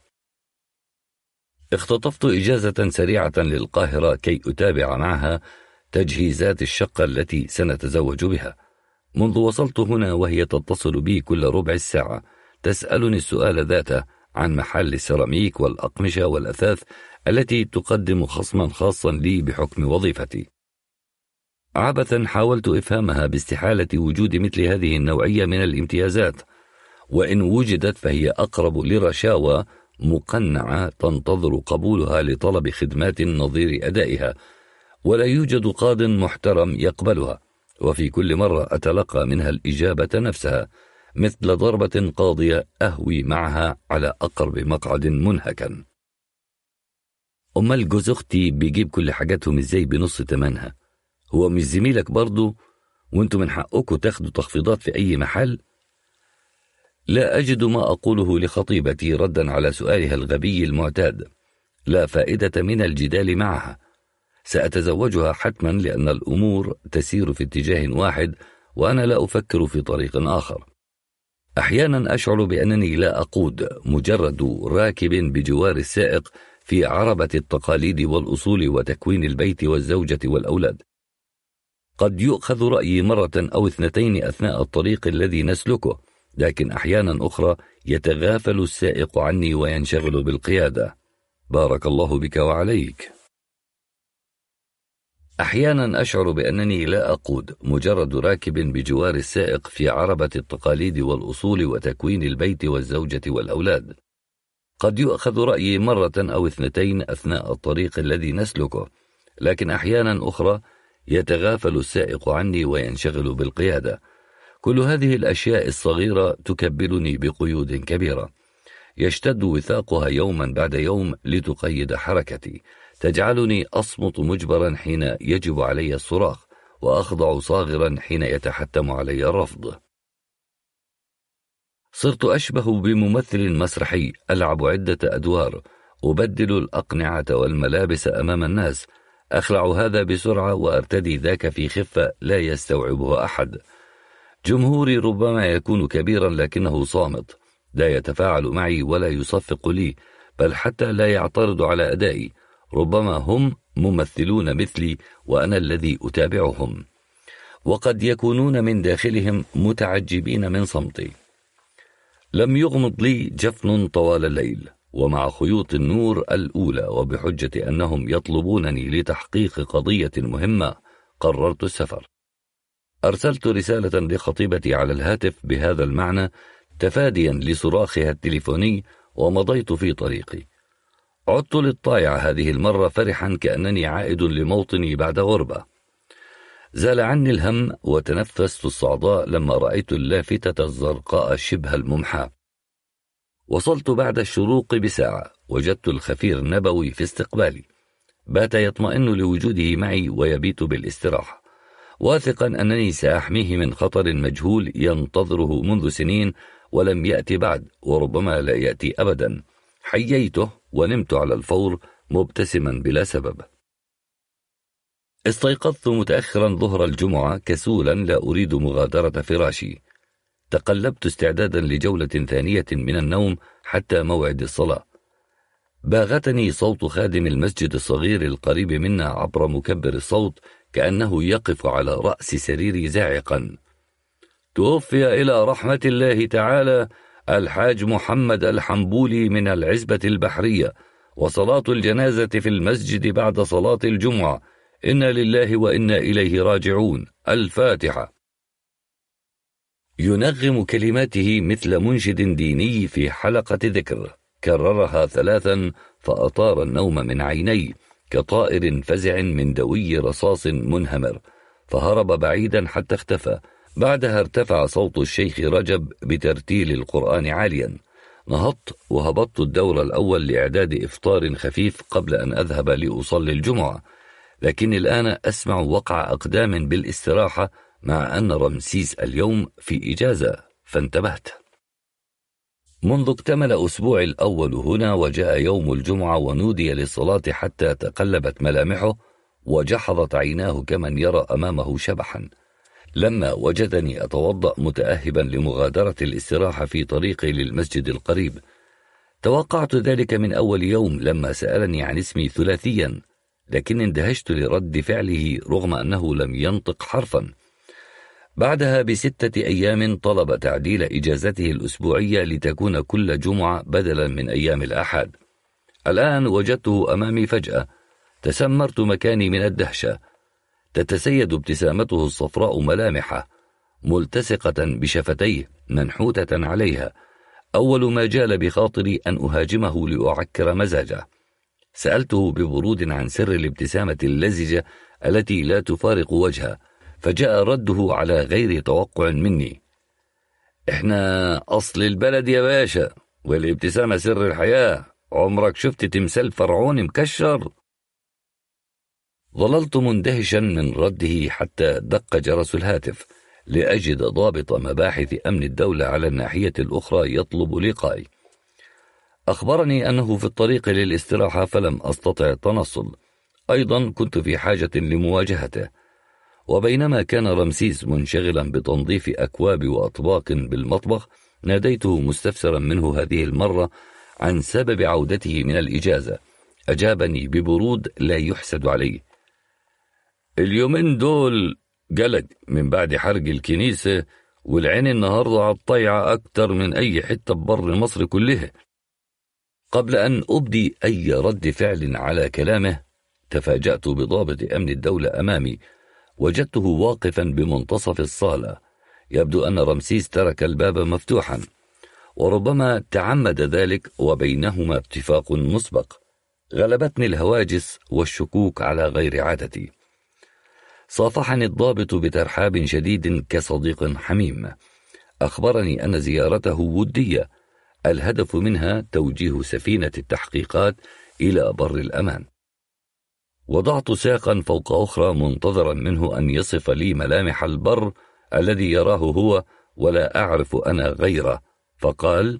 اختطفت إجازة سريعة للقاهرة كي أتابع معها تجهيزات الشقة التي سنتزوج بها. منذ وصلت هنا وهي تتصل بي كل ربع الساعة، تسألني السؤال ذاته عن محل السيراميك والأقمشة والأثاث التي تقدم خصما خاصا لي بحكم وظيفتي. عبثا حاولت إفهامها باستحالة وجود مثل هذه النوعية من الامتيازات، وإن وجدت فهي أقرب لرشاوى مقنعة تنتظر قبولها لطلب خدمات نظير أدائها، ولا يوجد قاض محترم يقبلها، وفي كل مرة أتلقى منها الإجابة نفسها، مثل ضربة قاضية أهوي معها على أقرب مقعد منهكا. أمال جوز أختي بيجيب كل حاجاتهم إزاي بنص تمنها؟ هو مش زميلك برضو وانتم من حقكم تاخدوا تخفيضات في أي محل؟ لا أجد ما أقوله لخطيبتي ردا على سؤالها الغبي المعتاد. لا فائدة من الجدال معها، سأتزوجها حتما لأن الأمور تسير في اتجاه واحد وأنا لا أفكر في طريق آخر. أحيانا أشعر بأنني لا أقود، مجرد راكب بجوار السائق في عربة التقاليد والأصول وتكوين البيت والزوجة والأولاد. قد يؤخذ رأيي مرة أو اثنتين أثناء الطريق الذي نسلكه، لكن أحيانا أخرى يتغافل السائق عني وينشغل بالقيادة. بارك الله بك وعليك. أحيانا أشعر بأنني لا أقود، مجرد راكب بجوار السائق في عربة التقاليد والأصول وتكوين البيت والزوجة والأولاد. قد يؤخذ رأيي مرة أو اثنتين أثناء الطريق الذي نسلكه، لكن أحيانا أخرى يتغافل السائق عني وينشغل بالقيادة. كل هذه الأشياء الصغيرة تكبلني بقيود كبيرة، يشتد وثاقها يوما بعد يوم لتقيد حركتي، تجعلني أصمت مجبرا حين يجب علي الصراخ، وأخضع صاغرا حين يتحتم علي الرفض. صرت أشبه بممثل مسرحي ألعب عدة أدوار، أبدل الأقنعة والملابس أمام الناس، أخلع هذا بسرعة وأرتدي ذاك في خفة لا يستوعبه أحد. جمهوري ربما يكون كبيرا لكنه صامت، لا يتفاعل معي ولا يصفق لي، بل حتى لا يعترض على أدائي. ربما هم ممثلون مثلي وأنا الذي أتابعهم، وقد يكونون من داخلهم متعجبين من صمتي. لم يغمض لي جفن طوال الليل، ومع خيوط النور الأولى وبحجة أنهم يطلبونني لتحقيق قضية مهمة قررت السفر. أرسلت رسالة لخطيبتي على الهاتف بهذا المعنى تفاديا لصراخها التليفوني، ومضيت في طريقي. عدت للطائعة هذه المرة فرحا كأنني عائد لموطني بعد غربة. زال عني الهم وتنفست الصعداء لما رأيت اللافتة الزرقاء شبه الممحى. وصلت بعد الشروق بساعة، وجدت الخفير نبوي في استقبالي، بات يطمئن لوجوده معي ويبيت بالاستراحة، واثقا أنني سأحميه من خطر مجهول ينتظره منذ سنين ولم يأتي بعد، وربما لا يأتي أبدا. حييته ونمت على الفور مبتسما بلا سبب. استيقظت متأخرا ظهر الجمعة كسولا لا أريد مغادرة فراشي. تقلبت استعدادا لجولة ثانية من النوم حتى موعد الصلاة. باغتني صوت خادم المسجد الصغير القريب منا عبر مكبر الصوت، كأنه يقف على رأس سريري زاعقا: توفي إلى رحمة الله تعالى الحاج محمد الحنبولي من العزبة البحرية، وصلاة الجنازة في المسجد بعد صلاة الجمعة. إنا لله وإنا إليه راجعون. الفاتحة. ينغم كلماته مثل منشد ديني في حلقة ذكر، كررها ثلاثا فأطار النوم من عيني كطائر فزع من دوي رصاص منهمر، فهرب بعيدا حتى اختفى. بعدها ارتفع صوت الشيخ رجب بترتيل القرآن عاليا. نهضت وهبطت الدور الأول لإعداد إفطار خفيف قبل أن أذهب لأصلي الجمعة، لكن الآن أسمع وقع أقدام بالاستراحة، مع أن رمسيس اليوم في إجازة، فانتبهت. منذ اكتمل أسبوع الأول هنا وجاء يوم الجمعة ونودي للصلاة حتى تقلبت ملامحه وجحظت عيناه كمن يرى أمامه شبحا. لما وجدني أتوضأ متأهبا لمغادرة الاستراحة في طريقي للمسجد القريب، توقعت ذلك من أول يوم لما سألني عن اسمي ثلاثيا، لكن اندهشت لرد فعله رغم أنه لم ينطق حرفا. بعدها بستة أيام طلب تعديل إجازته الأسبوعية لتكون كل جمعة بدلا من أيام الأحد. الآن وجدته أمامي فجأة، تسمرت مكاني من الدهشة. تتسيد ابتسامته الصفراء ملامحه، ملتصقة بشفتيه منحوتة عليها. أول ما جال بخاطري أن أهاجمه لأعكر مزاجه. سألته ببرود عن سر الابتسامة اللزجة التي لا تفارق وجهه، فجاء رده على غير توقع مني: إحنا أصل البلد يا باشا، والابتسامة سر الحياة. عمرك شفت تمثال فرعوني مكشر؟ ظللت مندهشا من رده حتى دق جرس الهاتف لأجد ضابط مباحث أمن الدولة على الناحية الأخرى يطلب لقائي. أخبرني أنه في الطريق للاستراحة، فلم أستطع التنصل. أيضا كنت في حاجة لمواجهته. وبينما كان رمسيس منشغلا بتنظيف أكواب وأطباق بالمطبخ، ناديته مستفسرا منه هذه المرة عن سبب عودته من الإجازة. أجابني ببرود لا يحسد عليه: اليومين دول قلق من بعد حرق الكنيسة، والعين النهاردة عالطيعة أكتر من أي حتة ببر مصر كلها. قبل أن أبدي أي رد فعل على كلامه، تفاجأت بضابط أمن الدولة أمامي. وجدته واقفا بمنتصف الصالة. يبدو أن رمسيس ترك الباب مفتوحا، وربما تعمد ذلك، وبينهما اتفاق مسبق. غلبتني الهواجس والشكوك على غير عادتي. صافحني الضابط بترحاب شديد كصديق حميم. أخبرني أن زيارته ودية، الهدف منها توجيه سفينة التحقيقات إلى بر الأمان. وضعت ساقا فوق أخرى منتظرا منه أن يصف لي ملامح البر الذي يراه هو ولا أعرف أنا غيره، فقال: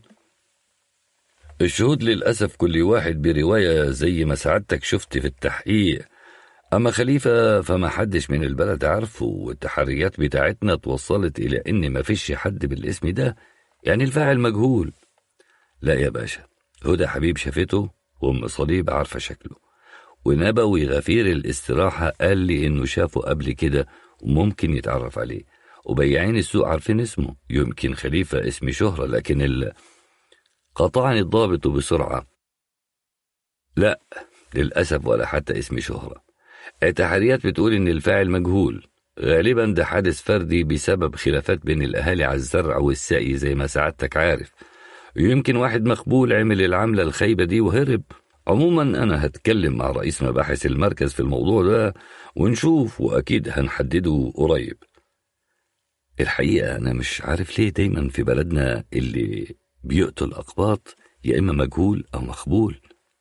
الشهود للأسف كل واحد برواية زي ما سعادتك شفت في التحقيق. أما خليفة فما حدش من البلد عارفه، والتحريات بتاعتنا توصلت إلى إن ما فيش حد بالاسم ده، يعني الفاعل مجهول. لا يا باشا، هدى حبيب شافته، وأم صليب عارفة شكله، ونبوي غفير الاستراحة قال لي إنه شافه قبل كده وممكن يتعرف عليه، وبياعين السوق عارفين اسمه. يمكن خليفة اسم شهرة، لكن ال... قطعني الضابط بسرعة: لا للأسف، ولا حتى اسم شهرة. التحريات بتقول إن الفاعل مجهول، غالبا ده حادث فردي بسبب خلافات بين الأهالي على الزرع والسقي زي ما سعادتك عارف، ويمكن واحد مخبول عمل العملة الخيبة دي وهرب. عموما أنا هتكلم مع رئيس مباحث المركز في الموضوع ده ونشوف، وأكيد هنحدده قريب. الحقيقة أنا مش عارف ليه دايما في بلدنا اللي بيقتل أقباط يا إما مجهول أو مخبول.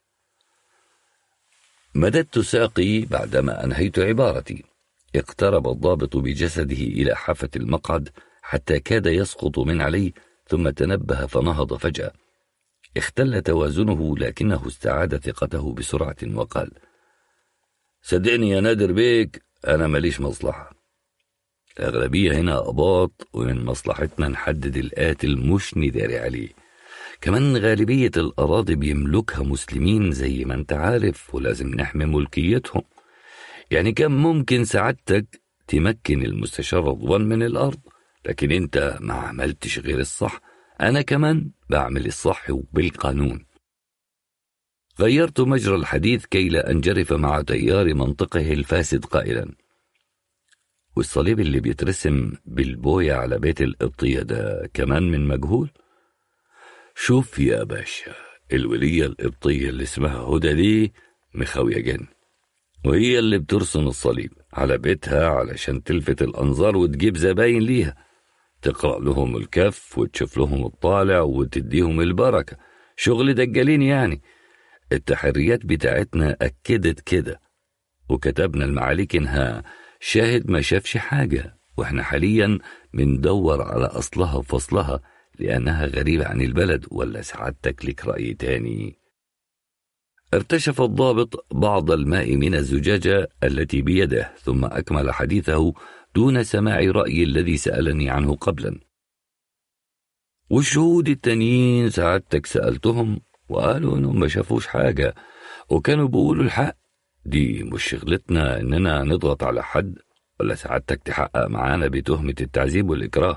مددت ساقي بعدما أنهيت عبارتي. اقترب الضابط بجسده إلى حافة المقعد حتى كاد يسقط من عليه، ثم تنبه فنهض فجأة. اختل توازنه، لكنه استعاد ثقته بسرعة وقال: صدقني يا نادر بيك، أنا ماليش مصلحة. الأغلبية هنا أباط، ومن مصلحتنا نحدد القاتل مش نداري عليه. كمان غالبية الأراضي بيملكها مسلمين زي ما انت عارف، ولازم نحمي ملكيتهم. يعني كان ممكن سعادتك تمكن المستشار رضوان من الأرض، لكن انت ما عملتش غير الصح. أنا كمان بعمل الصح وبالقانون. غيرت مجرى الحديث كي لا أنجرف مع تيار منطقه الفاسد قائلا: والصليب اللي بيترسم بالبوية على بيت القبطية ده كمان من مجهول؟ شوف يا باشا، الولية القبطية اللي اسمها هدى دي مخاوية جن، وهي اللي بترسم الصليب على بيتها علشان تلفت الأنظار وتجيب زباين ليها، تقرأ لهم الكف وتشوف لهم الطالع وتديهم البركة. شغل دجالين يعني. التحريات بتاعتنا أكدت كده، وكتبنا المعاليك إنها شاهد ما شافش حاجة، وإحنا حاليا بندور على أصلها وفصلها لأنها غريبة عن البلد. ولا سعادتك لك رأي تاني؟ ارتشف الضابط بعض الماء من الزجاجة التي بيده، ثم أكمل حديثه دون سماع رأيي الذي سألني عنه قبلا. والشهود التانيين سعادتك سألتهم وقالوا إنهم ما شافوش حاجة، وكانوا بيقولوا الحق. دي مش شغلتنا إننا نضغط على حد، ولا سعادتك تحقق معانا بتهمة التعذيب والإكراه.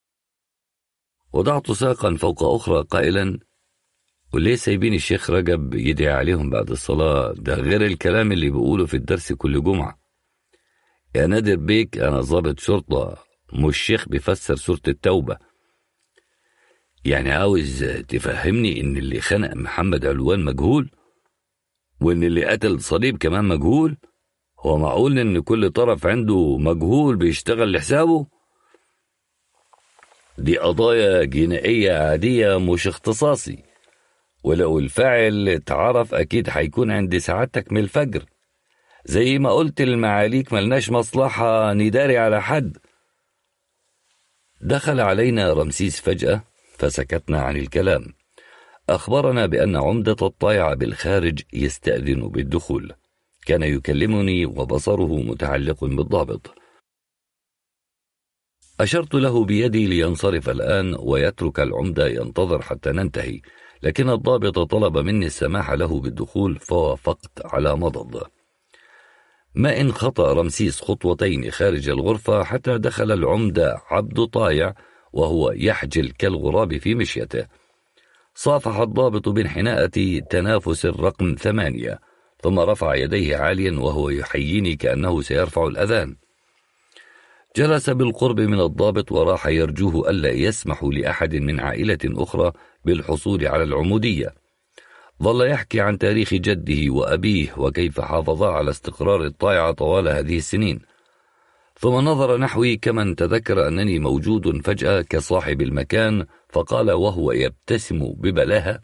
وضعت ساقا فوق أخرى قائلا: وليه سايبين الشيخ رجب يدعي عليهم بعد الصلاة؟ ده غير الكلام اللي بيقوله في الدرس كل جمعة. يا نادر بيك، أنا ضابط شرطة مش شيخ بيفسر سورة التوبة. يعني عاوز تفهمني إن اللي خنق محمد علوان مجهول، وإن اللي قتل صليب كمان مجهول؟ هو معقول إن كل طرف عنده مجهول بيشتغل لحسابه؟ دي قضايا جنائية عادية مش اختصاصي، ولو الفاعل اتعرف أكيد هيكون عند سعادتك من الفجر. زي ما قلت المعاليك ملناش مصلحة نداري على حد. دخل علينا رمسيس فجأة فسكتنا عن الكلام. أخبرنا بأن عمدة الطايعة بالخارج يستأذن بالدخول. كان يكلمني وبصره متعلق بالضابط. أشرت له بيدي لينصرف الآن ويترك العمدة ينتظر حتى ننتهي، لكن الضابط طلب مني السماح له بالدخول فوافقت على مضض. ما إن خطأ رمسيس خطوتين خارج الغرفة حتى دخل العمدة عبد طايع وهو يحجل كالغراب في مشيته. صافح الضابط بانحناءة تنافس الرقم ثمانية، ثم رفع يديه عاليا وهو يحييني كأنه سيرفع الأذان. جلس بالقرب من الضابط وراح يرجوه ألا يسمح لأحد من عائلة أخرى بالحصول على العمودية. ظل يحكي عن تاريخ جده وأبيه وكيف حافظا على استقرار الطايعة طوال هذه السنين، ثم نظر نحوي كمن تذكر أنني موجود فجأة كصاحب المكان، فقال وهو يبتسم ببلاهة: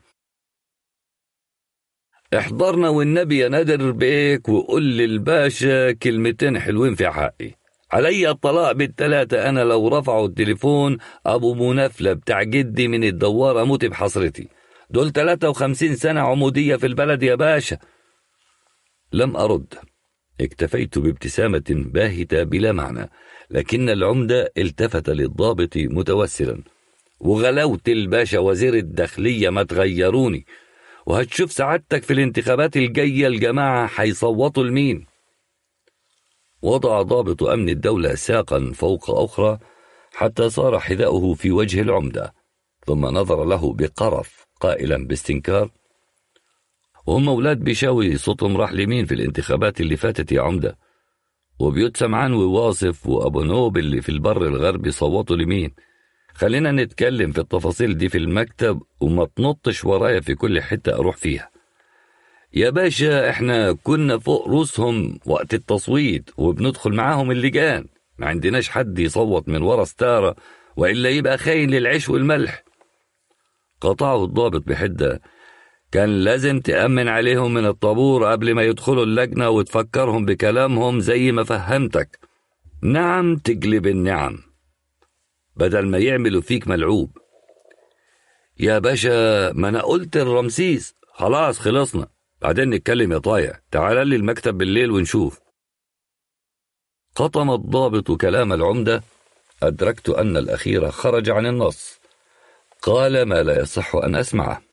احضرنا والنبي يا نادر بيك وقل للباشا كلمتين حلوين في حقي. علي الطلاق بالتلاتة، أنا لو رفعوا التليفون أبو منفلة بتاع جدي من الدوار أموت بحسرتي. دول تلاتة وخمسين سنة عمودية في البلد يا باشا. لم أرد، اكتفيت بابتسامة باهتة بلا معنى، لكن العمدة التفت للضابط متوسلا: وغلوت الباشا وزير الداخلية ما تغيروني، وهتشوف سعادتك في الانتخابات الجاية الجماعة حيصوتوا لمين. وضع ضابط أمن الدولة ساقا فوق أخرى حتى صار حذاؤه في وجه العمدة، ثم نظر له بقرف قائلا باستنكار: وهم أولاد بيشاوي صوتهم راح لمين في الانتخابات اللي فاتت يا عمدة؟ وبيوت سمعان وواصف وأبو نوب اللي في البر الغربي صوتوا لمين؟ خلينا نتكلم في التفاصيل دي في المكتب وما تنطش ورايا في كل حتة أروح فيها. يا باشا احنا كنا فوق روسهم وقت التصويت وبندخل معاهم اللجان، ما عندناش حد يصوت من ورا ستارة وإلا يبقى خاين للعيش والملح. قطعه الضابط بحدة: كان لازم تأمن عليهم من الطابور قبل ما يدخلوا اللجنة وتفكرهم بكلامهم زي ما فهمتك. نعم تقلب النعم، بدل ما يعملوا فيك ملعوب. يا باشا ما أنا قلت الرمسيس، خلاص خلصنا، بعدين نتكلم يا طايع، تعال لي المكتب بالليل ونشوف. قطم الضابط كلام العمدة. أدركت أن الأخير خرج عن النص، قال ما لا يصح أن أسمعه.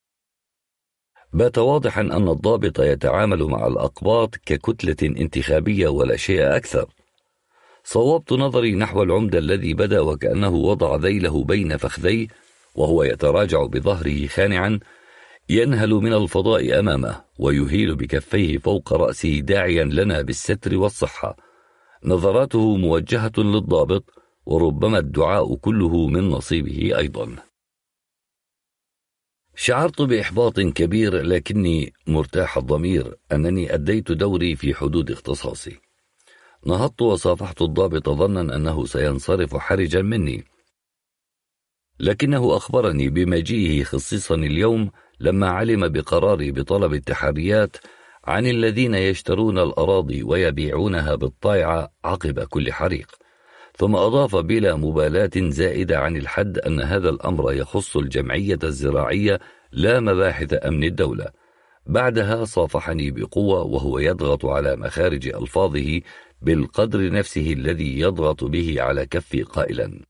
بات واضحا أن الضابط يتعامل مع الأقباط ككتلة انتخابية ولا شيء أكثر. صوبت نظري نحو العمدة الذي بدا وكأنه وضع ذيله بين فخذيه وهو يتراجع بظهره خانعا، ينهل من الفضاء أمامه ويهيل بكفيه فوق رأسه داعيا لنا بالستر والصحة. نظراته موجهة للضابط، وربما الدعاء كله من نصيبه أيضا. شعرت بإحباط كبير، لكني مرتاح الضمير أنني أديت دوري في حدود اختصاصي. نهضت وصافحت الضابط ظنا أنه سينصرف حرجا مني، لكنه أخبرني بمجيئه خصيصا اليوم لما علم بقراري بطلب التحريات عن الذين يشترون الأراضي ويبيعونها بالطايعة عقب كل حريق. ثم أضاف بلا مبالاة زائدة عن الحد أن هذا الأمر يخص الجمعية الزراعية لا مباحث أمن الدولة. بعدها صافحني بقوة وهو يضغط على مخارج ألفاظه بالقدر نفسه الذي يضغط به على كفي قائلا: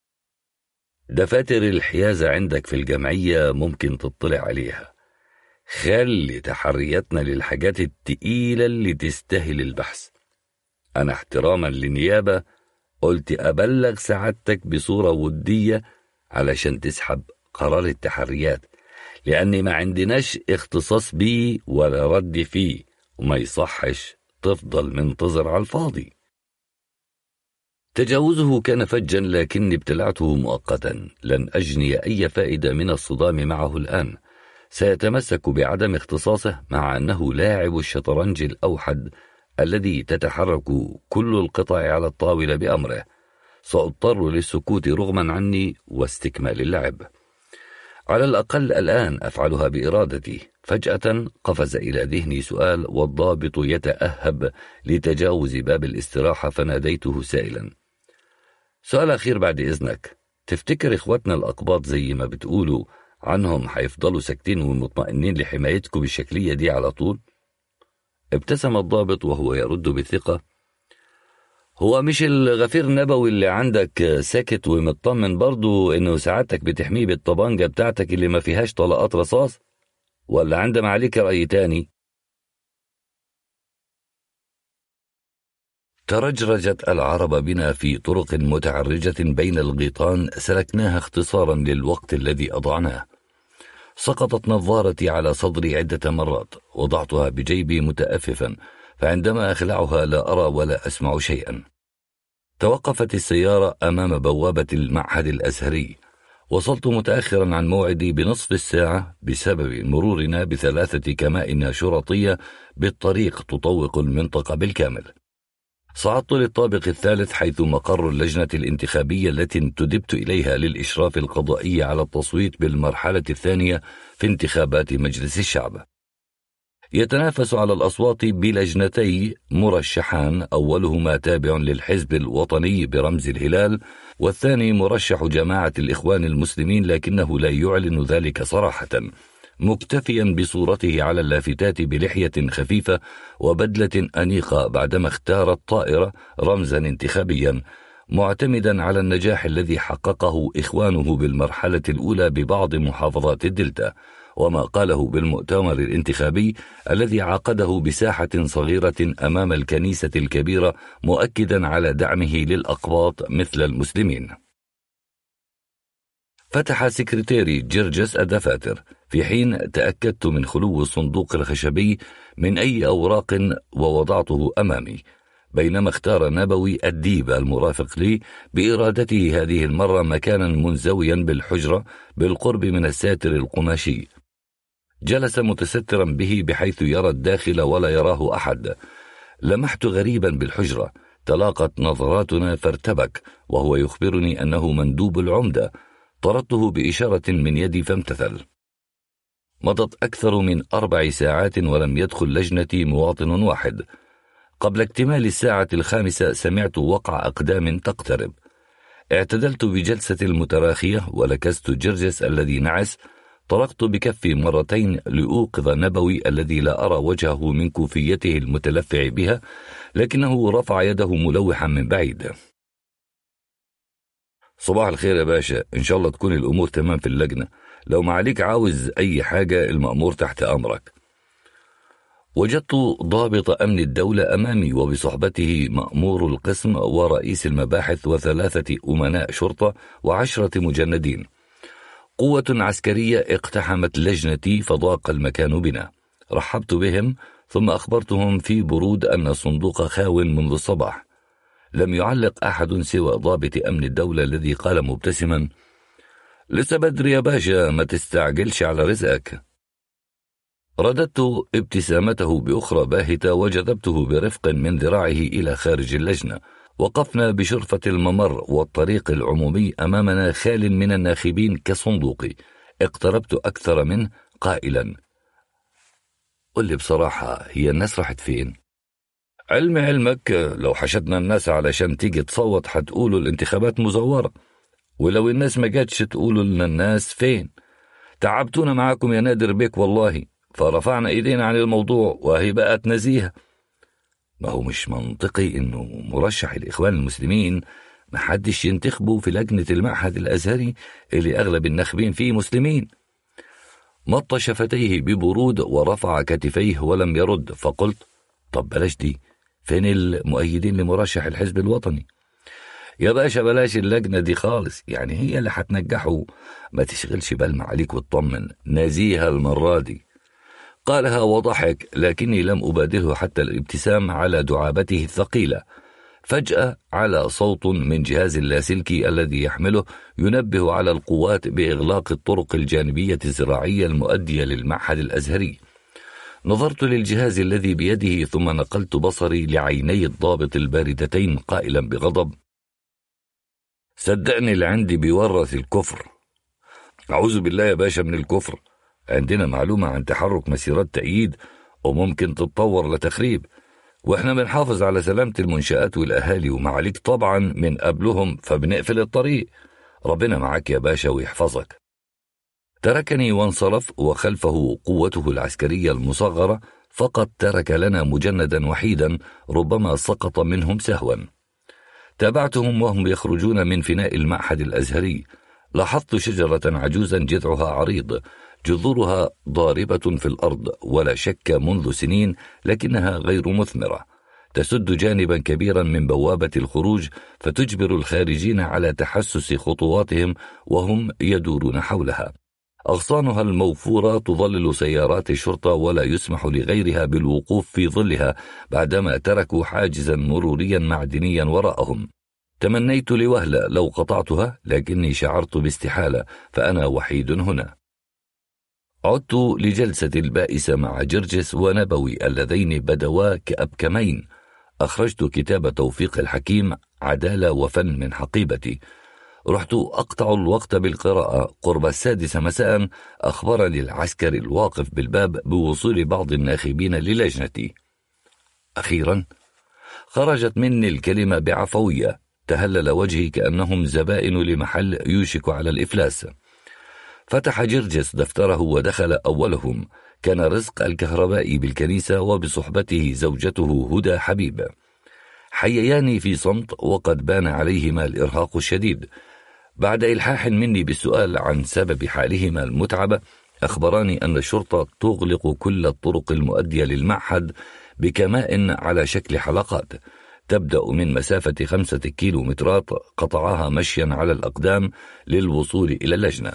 دفاتر الحيازة عندك في الجمعية ممكن تطلع عليها، خلي تحرياتنا للحاجات التقيلة اللي تستاهل البحث. أنا احتراما للنيابة قلت أبلغ سعادتك بصورة ودية علشان تسحب قرار التحريات، لأني ما عندناش اختصاص بيه ولا رد فيه، وما يصحش تفضل منتظر على الفاضي. تجاوزه كان فجا، لكني ابتلعته مؤقتا، لن أجني أي فائدة من الصدام معه الآن. سيتمسك بعدم اختصاصه، مع أنه لاعب الشطرنج الأوحد الذي تتحرك كل القطع على الطاولة بأمره. سأضطر للسكوت رغما عني واستكمال اللعب. على الأقل الآن أفعلها بإرادتي. فجأة قفز إلى ذهني سؤال، والضابط يتأهب لتجاوز باب الاستراحة، فناديته سائلا: سؤال أخير بعد إذنك، تفتكر إخواتنا الأقباط زي ما بتقولوا عنهم حيفضلوا ساكتين ومطمئنين لحمايتكم بالشكلية دي على طول؟ ابتسم الضابط وهو يرد بثقة: هو مش الغفير النبوي اللي عندك ساكت ومطمن برضو إنه سعادتك بتحميه بالطبانجة بتاعتك اللي ما فيهاش طلقات رصاص؟ ولا عندما عليك رأي تاني؟ ترجرجت العرب بنا في طرق متعرجة بين الغيطان سلكناها اختصارا للوقت الذي أضعناه. سقطت نظارتي على صدري عدة مرات، وضعتها بجيبي متأففا، فعندما أخلعها لا أرى ولا أسمع شيئا. توقفت السيارة أمام بوابة المعهد الأزهري. وصلت متأخرا عن موعدي بنصف الساعة بسبب مرورنا بثلاثة كمائن شرطية بالطريق تطوق المنطقة بالكامل. صعدت للطابق الثالث حيث مقر اللجنة الانتخابية التي انتدبت إليها للإشراف القضائي على التصويت بالمرحلة الثانية في انتخابات مجلس الشعب. يتنافس على الأصوات بلجنتي مرشحان، أولهما تابع للحزب الوطني برمز الهلال، والثاني مرشح جماعة الإخوان المسلمين، لكنه لا يعلن ذلك صراحة، مكتفيا بصورته على اللافتات بلحية خفيفة وبدلة أنيقة، بعدما اختار الطائرة رمزا انتخابيا، معتمدا على النجاح الذي حققه إخوانه بالمرحلة الأولى ببعض محافظات الدلتا، وما قاله بالمؤتمر الانتخابي الذي عقده بساحة صغيرة أمام الكنيسة الكبيرة، مؤكدا على دعمه للأقباط مثل المسلمين. فتح سكرتيري جرجس الدفاتر في حين تأكدت من خلو الصندوق الخشبي من أي أوراق ووضعته أمامي، بينما اختار نبوي الديب المرافق لي بإرادته هذه المرة مكانا منزويا بالحجرة بالقرب من الساتر القماشي. جلس متسترا به بحيث يرى الداخل ولا يراه أحد. لمحت غريبا بالحجرة، تلاقت نظراتنا فارتبك وهو يخبرني أنه مندوب العمدة. طردته بإشارة من يدي فامتثل. مضت أكثر من أربع ساعات ولم يدخل لجنتي مواطن واحد. قبل اكتمال الساعة الخامسة سمعت وقع أقدام تقترب. اعتدلت بجلسة المتراخية ولكست جرجس الذي نعس. طرقت بكفي مرتين لأوقظ نبوي الذي لا أرى وجهه من كوفيته المتلفع بها، لكنه رفع يده ملوحا من بعيد. صباح الخير يا باشا، إن شاء الله تكون الأمور تمام في اللجنة، لو ما عليك عاوز أي حاجة المأمور تحت أمرك. وجدت ضابط أمن الدولة أمامي وبصحبته مأمور القسم ورئيس المباحث وثلاثة أمناء شرطة وعشرة مجندين. قوة عسكرية اقتحمت لجنتي فضاق المكان بنا. رحبت بهم ثم أخبرتهم في برود أن الصندوق خاو منذ الصباح. لم يعلق أحد سوى ضابط أمن الدولة الذي قال مبتسما: لسه بدري يا باشا، ما تستعجلش على رزقك. رددت ابتسامته بأخرى باهتة وجذبته برفق من ذراعه إلى خارج اللجنة. وقفنا بشرفة الممر والطريق العمومي أمامنا خال من الناخبين كصندوقي. اقتربت أكثر منه قائلا: قل لي بصراحة، هي الناس راحت فين؟ علم علمك لو حشدنا الناس علشان تيجي تصوت حتقولوا الانتخابات مزورة، ولو الناس ما جاتش تقولوا لنا الناس فين. تعبتونا معاكم يا نادر بيك والله، فرفعنا ايدينا عن الموضوع وهي بقت نزيهة. ما هو مش منطقي انه مرشح الإخوان المسلمين محدش ينتخبه في لجنة المعهد الأزهري اللي أغلب الناخبين فيه مسلمين. مط شفتيه ببرود ورفع كتفيه ولم يرد، فقلت: طب بلاش دي، فين المؤيدين لمرشح الحزب الوطني؟ يا باشا بلاش اللجنة دي خالص، يعني هي اللي هتنجحه، ما تشغلش بالما عليك وتطمن، نزيهة المرة دي. قالها وضحك، لكني لم أبادله حتى الابتسام على دعابته الثقيلة. فجأة على صوت من جهاز اللاسلكي الذي يحمله ينبه على القوات بإغلاق الطرق الجانبية الزراعية المؤدية للمعهد الأزهري. نظرت للجهاز الذي بيده ثم نقلت بصري لعيني الضابط الباردتين قائلا بغضب: صدقني اللي عندي بيورث الكفر. أعوذ بالله يا باشا من الكفر، عندنا معلومة عن تحرك مسيرات تأييد وممكن تتطور لتخريب، وإحنا بنحافظ على سلامة المنشآت والأهالي ومعاليك طبعا من قبلهم، فبنقفل الطريق. ربنا معاك يا باشا ويحفظك. تركني وانصرف، وخلفه قوته العسكرية المصغرة، فقط ترك لنا مجندا وحيدا ربما سقط منهم سهوا. تابعتهم وهم يخرجون من فناء المعهد الأزهري. لاحظت شجرة عجوزا جذعها عريض، جذورها ضاربة في الأرض ولا شك منذ سنين، لكنها غير مثمرة. تسد جانبا كبيرا من بوابة الخروج، فتجبر الخارجين على تحسس خطواتهم وهم يدورون حولها. أغصانها الموفورة تظلل سيارات الشرطة ولا يسمح لغيرها بالوقوف في ظلها بعدما تركوا حاجزا مروريا معدنيا وراءهم. تمنيت لوهلة لو قطعتها، لكني شعرت باستحالة، فأنا وحيد هنا. عدت لجلسة البائسة مع جرجس ونبوي اللذين بدوا كأبكمين. أخرجت كتاب توفيق الحكيم عدالة وفن من حقيبتي. رحت أقطع الوقت بالقراءة. قرب السادسة مساء أخبرني العسكري الواقف بالباب بوصول بعض الناخبين للجنتي. أخيرا خرجت مني الكلمة بعفوية. تهلل وجهي كأنهم زبائن لمحل يوشك على الإفلاس. فتح جرجس دفتره ودخل أولهم. كان رزق الكهربائي بالكنيسة وبصحبته زوجته هدى حبيب. حيياني في صمت وقد بان عليهما الإرهاق الشديد. بعد إلحاح مني بالسؤال عن سبب حالهما المتعبة، أخبراني أن الشرطة تغلق كل الطرق المؤدية للمعهد بكماء على شكل حلقات تبدأ من مسافة خمسة كيلومترات، قطعها مشيا على الأقدام للوصول إلى اللجنة.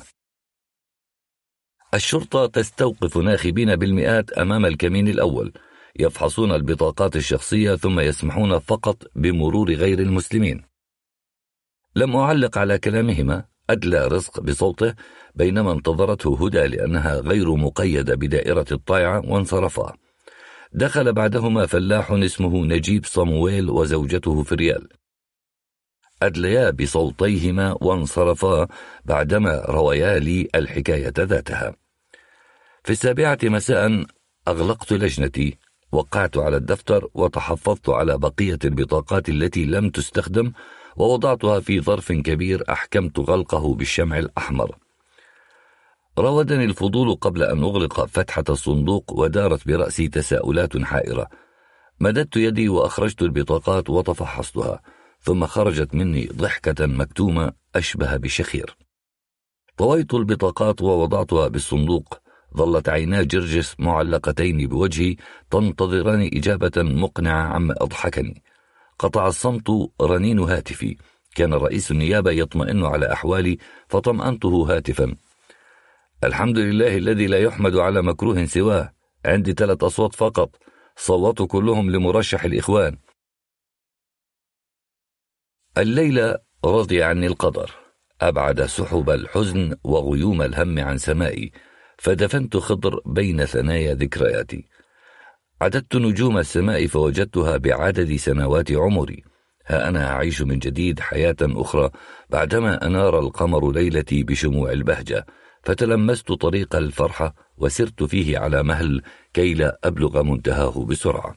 الشرطة تستوقف ناخبين بالمئات أمام الكمين الأول، يفحصون البطاقات الشخصية ثم يسمحون فقط بمرور غير المسلمين. لم أعلق على كلامهما. أدلى رزق بصوته بينما انتظرته هدى لأنها غير مقيدة بدائرة الطائعة، وانصرفا. دخل بعدهما فلاح اسمه نجيب صمويل وزوجته فريال. أدليا بصوتيهما وانصرفا بعدما رويا لي الحكاية ذاتها. في السابعة مساء أغلقت لجنتي، وقعت على الدفتر وتحفظت على بقية البطاقات التي لم تستخدم ووضعتها في ظرف كبير أحكمت غلقه بالشمع الأحمر. راودني الفضول قبل أن أغلق فتحة الصندوق ودارت برأسي تساؤلات حائرة. مددت يدي وأخرجت البطاقات وتفحصتها، ثم خرجت مني ضحكة مكتومة أشبه بشخير. طويت البطاقات ووضعتها بالصندوق. ظلت عينا جرجس معلقتين بوجهي تنتظران إجابة مقنعة عما أضحكني. قطع الصمت رنين هاتفي. كان رئيس النيابة يطمئن على أحوالي فطمأنته هاتفا: الحمد لله الذي لا يحمد على مكروه سواه. عندي ثلاث أصوات فقط، صوتوا كلهم لمرشح الإخوان. الليلة رضي عني القدر، أبعد سحب الحزن وغيوم الهم عن سمائي، فدفنت خضر بين ثنايا ذكرياتي. عددت نجوم السماء فوجدتها بعدد سنوات عمري. ها أنا أعيش من جديد حياة أخرى بعدما أنار القمر ليلتي بشموع البهجة، فتلمست طريق الفرحة وسرت فيه على مهل كي لا أبلغ منتهاه بسرعة.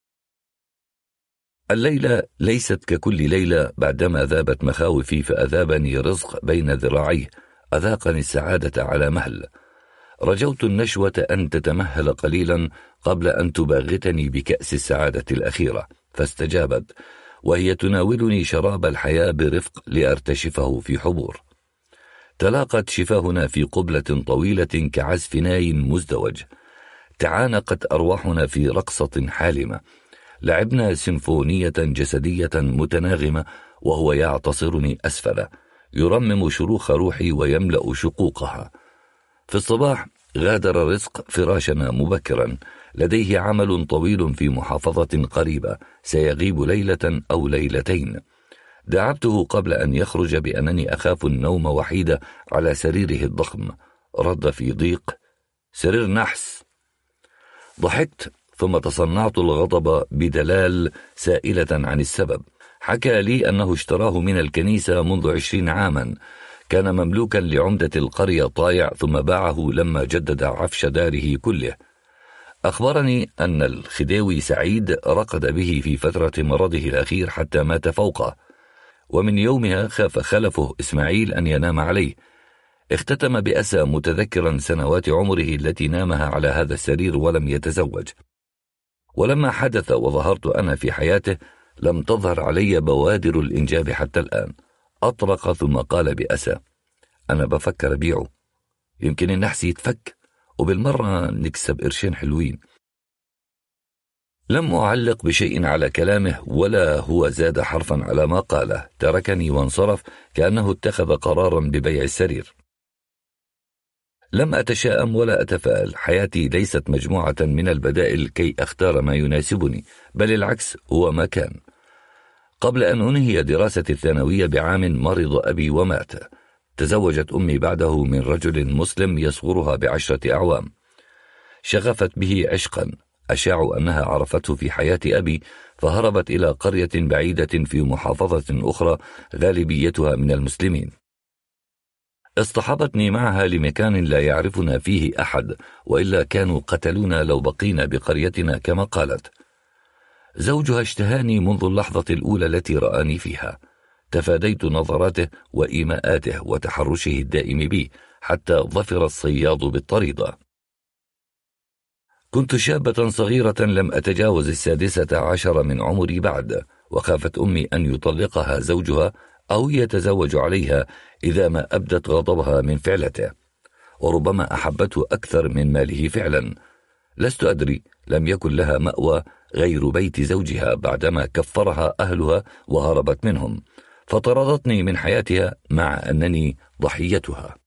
الليلة ليست ككل ليلة. بعدما ذابت مخاوفي فأذابني رزق بين ذراعيه، أذاقني السعادة على مهل. رجوت النشوة أن تتمهل قليلا قبل أن تباغتني بكأس السعادة الأخيرة، فاستجابت وهي تناولني شراب الحياة برفق لأرتشفه في حبور. تلاقت شفاهنا في قبلة طويلة كعزف ناي مزدوج. تعانقت أرواحنا في رقصة حالمة. لعبنا سيمفونية جسدية متناغمة وهو يعتصرني أسفل، يرمم شروخ روحي ويملأ شقوقها. في الصباح غادر رزق فراشنا مبكرا، لديه عمل طويل في محافظة قريبة، سيغيب ليلة أو ليلتين. دعبته قبل أن يخرج بأنني أخاف النوم وحيدة على سريره الضخم. رد في ضيق: سرير نحس. ضحكت، ثم تصنعت الغضب بدلال سائلة عن السبب. حكى لي أنه اشتراه من الكنيسة منذ عشرين عاما، كان مملوكا لعمدة القرية طايع، ثم باعه لما جدد عفش داره كله. أخبرني أن الخديوي سعيد رقد به في فترة مرضه الأخير حتى مات فوقه، ومن يومها خاف خلفه إسماعيل أن ينام عليه. اختتم بأسى متذكرا سنوات عمره التي نامها على هذا السرير ولم يتزوج. ولما حدث وظهرت أنا في حياته لم تظهر علي بوادر الإنجاب حتى الآن. أطرق ثم قال بأسى: أنا بفكر أبيعه، يمكن النحس يتفك وبالمرة نكسب قرشين حلوين. لم أعلق بشيء على كلامه، ولا هو زاد حرفا على ما قاله. تركني وانصرف كأنه اتخذ قرارا ببيع السرير. لم أتشائم ولا أتفائل. حياتي ليست مجموعة من البدائل كي أختار ما يناسبني، بل العكس هو ما كان. قبل أن أنهي دراسة الثانوية بعام مرض أبي ومات. تزوجت أمي بعده من رجل مسلم يصغرها بعشرة أعوام. شغفت به عشقا، أشاع أنها عرفته في حياة أبي، فهربت إلى قرية بعيدة في محافظة أخرى غالبيتها من المسلمين. اصطحبتني معها لمكان لا يعرفنا فيه أحد، وإلا كانوا قتلونا لو بقينا بقريتنا كما قالت. زوجها اشتهاني منذ اللحظة الأولى التي رآني فيها. تفاديت نظراته وإيماءاته وتحرشه الدائم بي حتى ظفر الصياد بالطريضة. كنت شابة صغيرة لم أتجاوز السادسة عشر من عمري بعد، وخافت أمي أن يطلقها زوجها أو يتزوج عليها إذا ما أبدت غضبها من فعلته، وربما أحبته أكثر من ماله فعلا. لست أدري، لم يكن لها مأوى غير بيت زوجها بعدما كفرها أهلها وهربت منهم، فطردتني من حياتها مع أنني ضحيتها.